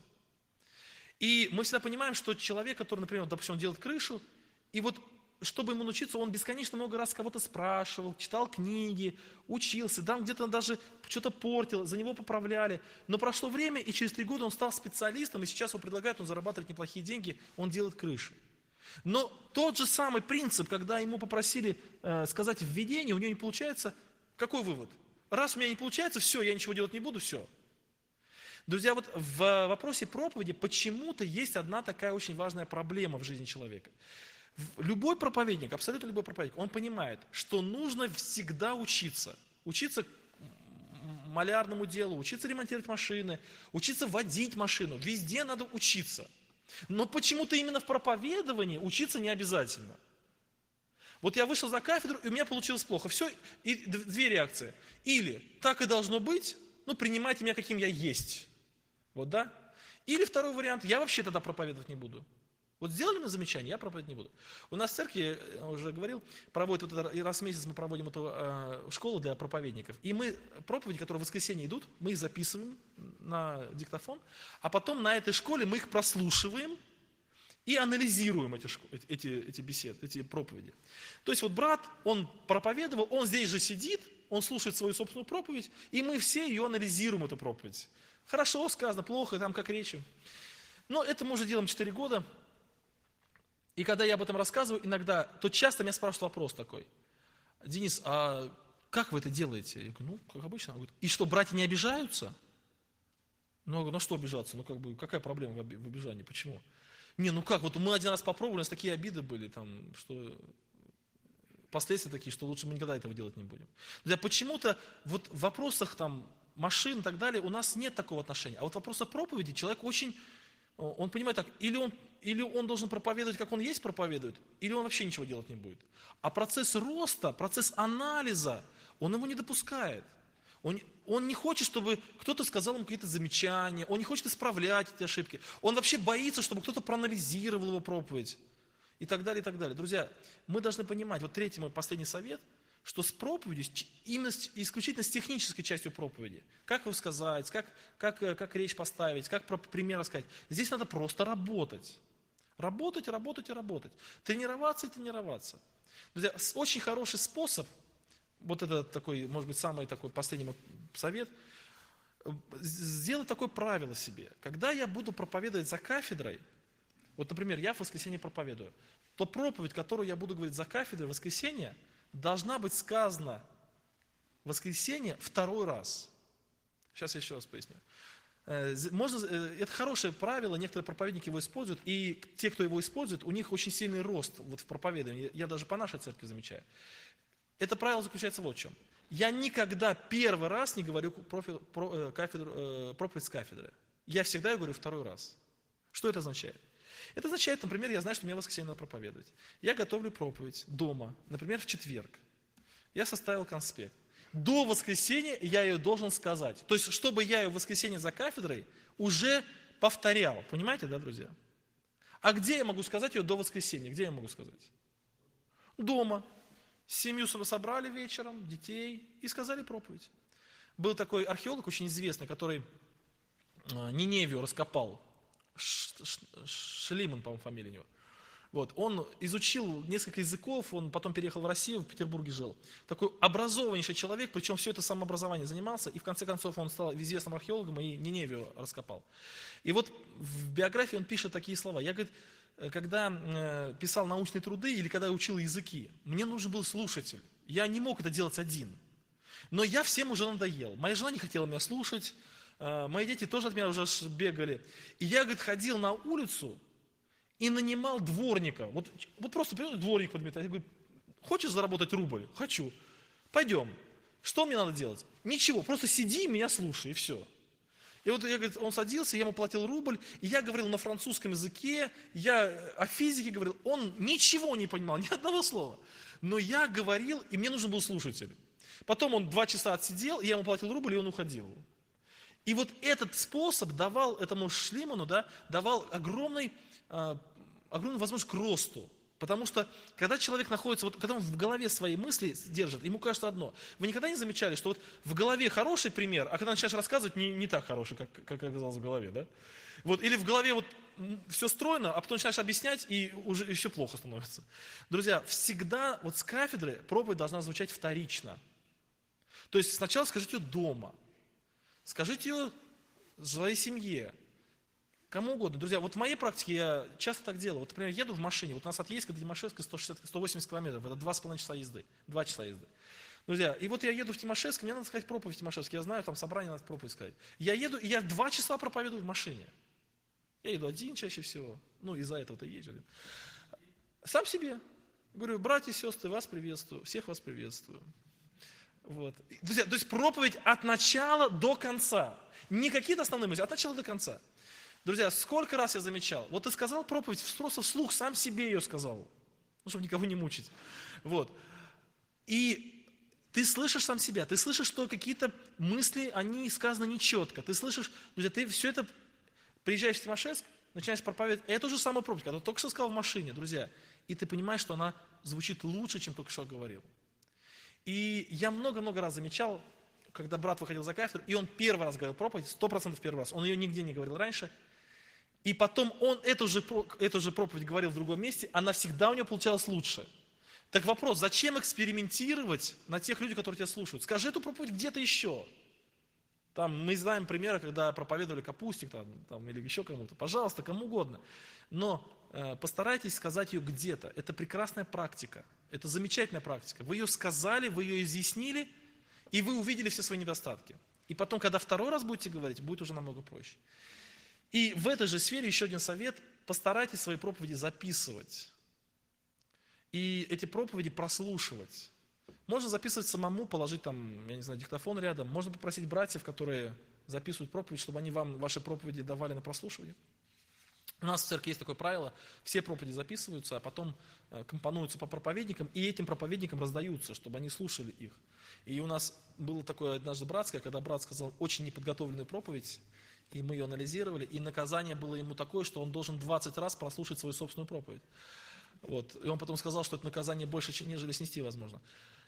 И мы всегда понимаем, что человек, который, например, допустим, он делает крышу, и вот чтобы ему научиться, он бесконечно много раз кого-то спрашивал, читал книги, учился, там где-то даже что-то портил, за него поправляли. Но прошло время, и через 3 года он стал специалистом, и сейчас он предлагает, он зарабатывает неплохие деньги, он делает крыши. Но тот же самый принцип, когда ему попросили сказать введение, у него не получается, какой вывод? Раз у меня не получается, все, я ничего делать не буду, все. Друзья, вот в вопросе проповеди почему-то есть одна такая очень важная проблема в жизни человека. Любой проповедник, абсолютно любой проповедник, он понимает, что нужно всегда учиться. Учиться малярному делу, учиться ремонтировать машины, учиться водить машину. Везде надо учиться. Но почему-то именно в проповедовании учиться не обязательно. Вот я вышел за кафедру, и у меня получилось плохо. Все, и 2 реакции. Или так и должно быть, ну принимайте меня, каким я есть. Вот, да? Или второй вариант: я вообще тогда проповедовать не буду. Вот сделали мне замечание, я проповедовать не буду. У нас в церкви, я уже говорил, проводят вот это, раз в месяц мы проводим эту школу для проповедников. И мы проповеди, которые в воскресенье идут, мы их записываем на диктофон, а потом на этой школе мы их прослушиваем и анализируем эти беседы, эти проповеди. То есть вот брат, он проповедовал, он здесь же сидит, он слушает свою собственную проповедь, и мы все ее анализируем, эту проповедь. Хорошо сказано, плохо, там как речи. Но это мы уже делаем 4 года. И когда я об этом рассказываю иногда, то часто меня спрашивают вопрос такой: Денис, а как вы это делаете? Я говорю: ну, как обычно. Он говорит: и что, братья не обижаются? Ну, я говорю: на что обижаться? Ну, как бы, какая проблема в обижании? Почему? Не, ну как, вот мы один раз попробовали, у нас такие обиды были, там, что последствия такие, что лучше мы никогда этого делать не будем. Друзья, почему-то вот в вопросах там машин и так далее у нас нет такого отношения. А вот в вопросах проповеди человек он понимает так: или он должен проповедовать, как он есть проповедует, или он вообще ничего делать не будет. А процесс роста, процесс анализа, он его не допускает. Он не хочет, чтобы кто-то сказал ему какие-то замечания, он не хочет исправлять эти ошибки. Он вообще боится, чтобы кто-то проанализировал его проповедь. И так далее, и так далее. Друзья, мы должны понимать, вот 3-й мой последний совет, что с проповедью, именно исключительно с технической частью проповеди, как его сказать, как речь поставить, как пример рассказать, здесь надо просто работать. Работать, работать и работать. Тренироваться и тренироваться. Друзья, очень хороший способ, вот это такой, может быть, самый такой последний совет, сделать такое правило себе. Когда я буду проповедовать за кафедрой, вот, например, я в воскресенье проповедую, то проповедь, которую я буду говорить за кафедрой в воскресенье, должна быть сказана в воскресенье 2-й раз. Сейчас я еще раз поясню. Это хорошее правило, некоторые проповедники его используют, и те, кто его использует, у них очень сильный рост вот в проповедовании. Я даже по нашей церкви замечаю. Это правило заключается вот в чем. Я никогда 1-й раз не говорю проповедь с кафедры. Я всегда говорю 2-й раз. Что это означает? Это означает, например, я знаю, что мне в воскресенье надо проповедовать. Я готовлю проповедь дома, например, в четверг. Я составил конспект. До воскресенья я ее должен сказать. То есть, чтобы я ее в воскресенье за кафедрой уже повторял. Понимаете, да, друзья? А где я могу сказать ее до воскресенья? Где я могу сказать? Дома. Семью собрали вечером, детей, и сказали проповедь. Был такой археолог очень известный, который Ниневию раскопал. Шлиман, по-моему, фамилия у него. Вот, он изучил несколько языков, он потом переехал в Россию, в Петербурге жил. Такой образованнейший человек, причем все это самообразование занимался, и в конце концов он стал известным археологом и Ниневию раскопал. И вот в биографии он пишет такие слова. Я, говорит, когда писал научные труды или когда учил языки, мне нужен был слушатель. Я не мог это делать один. Но я всем уже надоел. Моя жена не хотела меня слушать, мои дети тоже от меня уже бегали. И я, говорит, ходил на улицу и нанимал дворника. Вот просто дворник подметать. Я говорю, хочешь заработать рубль? Хочу. Пойдем. Что мне надо делать? Ничего, просто сиди и меня слушай, и все. И вот я, говорит, он садился, я ему платил рубль, и я говорил на французском языке, я о физике говорил, он ничего не понимал, ни одного слова. Но я говорил, и мне нужен был слушатель. Потом он 2 часа отсидел, и я ему платил рубль, и он уходил. И вот этот способ давал этому Шлиману, да, давал огромную возможность к росту. Потому что, когда человек находится, вот когда он в голове свои мысли держит, ему кажется одно. Вы никогда не замечали, что вот в голове хороший пример, а когда начинаешь рассказывать, не так хороший, как оказалось в голове, да? Вот, или в голове вот все стройно, а потом начинаешь объяснять, и уже еще плохо становится. Друзья, всегда вот с кафедры проповедь должна звучать вторично. То есть сначала скажите ее дома, скажите ее своей семье, кому угодно. Друзья, вот в моей практике я часто так делаю. Вот, например, еду в машине, вот у нас от Ейска до Тимошевска 180 километров, это 2,5 часа езды, 2 часа езды. Друзья, и вот я еду в Тимошевск, мне надо сказать проповедь в Тимошевске, я знаю, там собрание, надо проповедь сказать. Я еду, и я 2 часа проповедую в машине. Я еду один чаще всего, ну, из-за этого-то езжу. Сам себе. Говорю, братья и сестры, вас приветствую, всех вас приветствую. Вот. Друзья, то есть проповедь от начала до конца. Не какие-то основные мысли, от начала до конца. Друзья, сколько раз я замечал, вот ты сказал проповедь, просто вслух сам себе ее сказал, ну, чтобы никого не мучить. Вот. И ты слышишь сам себя, ты слышишь, что какие-то мысли, они сказаны нечетко. Ты слышишь, друзья, ты все это, приезжаешь в Тимошевск, начинаешь проповедовать, это же самая проповедь, когда ты только что сказал в машине, друзья, и ты понимаешь, что она звучит лучше, чем только что говорил. И я много-много раз замечал, когда брат выходил за кафедру, и он первый раз говорил проповедь, 100% первый раз, он ее нигде не говорил раньше, и потом он эту же проповедь говорил в другом месте, она всегда у него получалась лучше. Так вопрос, зачем экспериментировать на тех людях, которые тебя слушают? Скажи эту проповедь где-то еще. Там, мы знаем примеры, когда проповедовали Капустик там, или еще кому-то. Пожалуйста, кому угодно. Но постарайтесь сказать ее где-то. Это прекрасная практика. Это замечательная практика. Вы ее сказали, вы ее изъяснили, и вы увидели все свои недостатки. И потом, когда второй раз будете говорить, будет уже намного проще. И в этой же сфере еще один совет. Постарайтесь свои проповеди записывать. И эти проповеди прослушивать. Можно записывать самому, положить там, я не знаю, диктофон рядом. Можно попросить братьев, которые записывают проповедь, чтобы они вам ваши проповеди давали на прослушивание. У нас в церкви есть такое правило. Все проповеди записываются, а потом компонуются по проповедникам, и этим проповедникам раздаются, чтобы они слушали их. И у нас было такое однажды братское, когда брат сказал очень неподготовленную проповедь, и мы ее анализировали, и наказание было ему такое, что он должен 20 раз прослушать свою собственную проповедь. Вот. И он потом сказал, что это наказание больше, нежели снести возможно.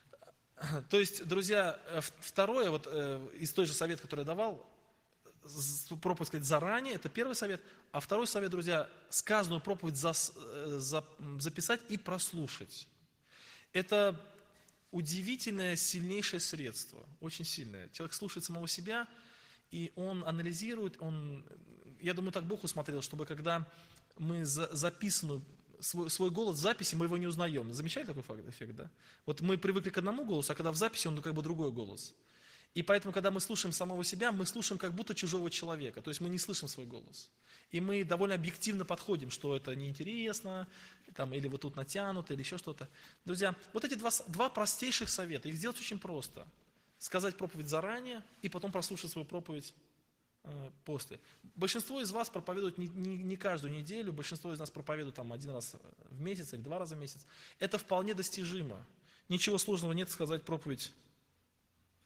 То есть, друзья, второе, вот из той же совета, который я давал, проповедь сказать заранее, это первый совет. А второй совет, друзья, сказанную проповедь записать и прослушать. Это удивительное, сильнейшее средство, очень сильное. Человек слушает самого себя, и он анализирует, я думаю, так Бог усмотрел, чтобы когда мы записанную свой голос в записи, мы его не узнаем. Замечали такой эффект, да? Вот мы привыкли к одному голосу, а когда в записи он как бы другой голос. И поэтому, когда мы слушаем самого себя, мы слушаем как будто чужого человека, то есть мы не слышим свой голос. И мы довольно объективно подходим, что это неинтересно, там, или вот тут натянуто, или еще что-то. Друзья, вот эти два простейших совета, их сделать очень просто. Сказать проповедь заранее и потом прослушать свою проповедь после. Большинство из вас проповедует не каждую неделю, большинство из нас проповедует там 1 раз в месяц или 2 раза в месяц. Это вполне достижимо. Ничего сложного нет сказать проповедь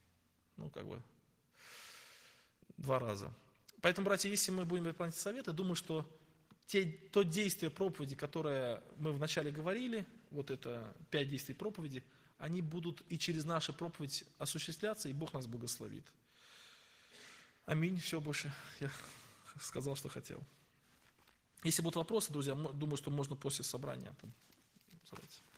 2 раза. Поэтому, братья, если мы будем выполнять советы, думаю, что то действие проповеди, которое мы вначале говорили, вот это 5 действий проповеди, они будут и через нашу проповедь осуществляться, и Бог нас благословит. Аминь. Все, больше я сказал, что хотел. Если будут вопросы, друзья, думаю, что можно после собрания задать.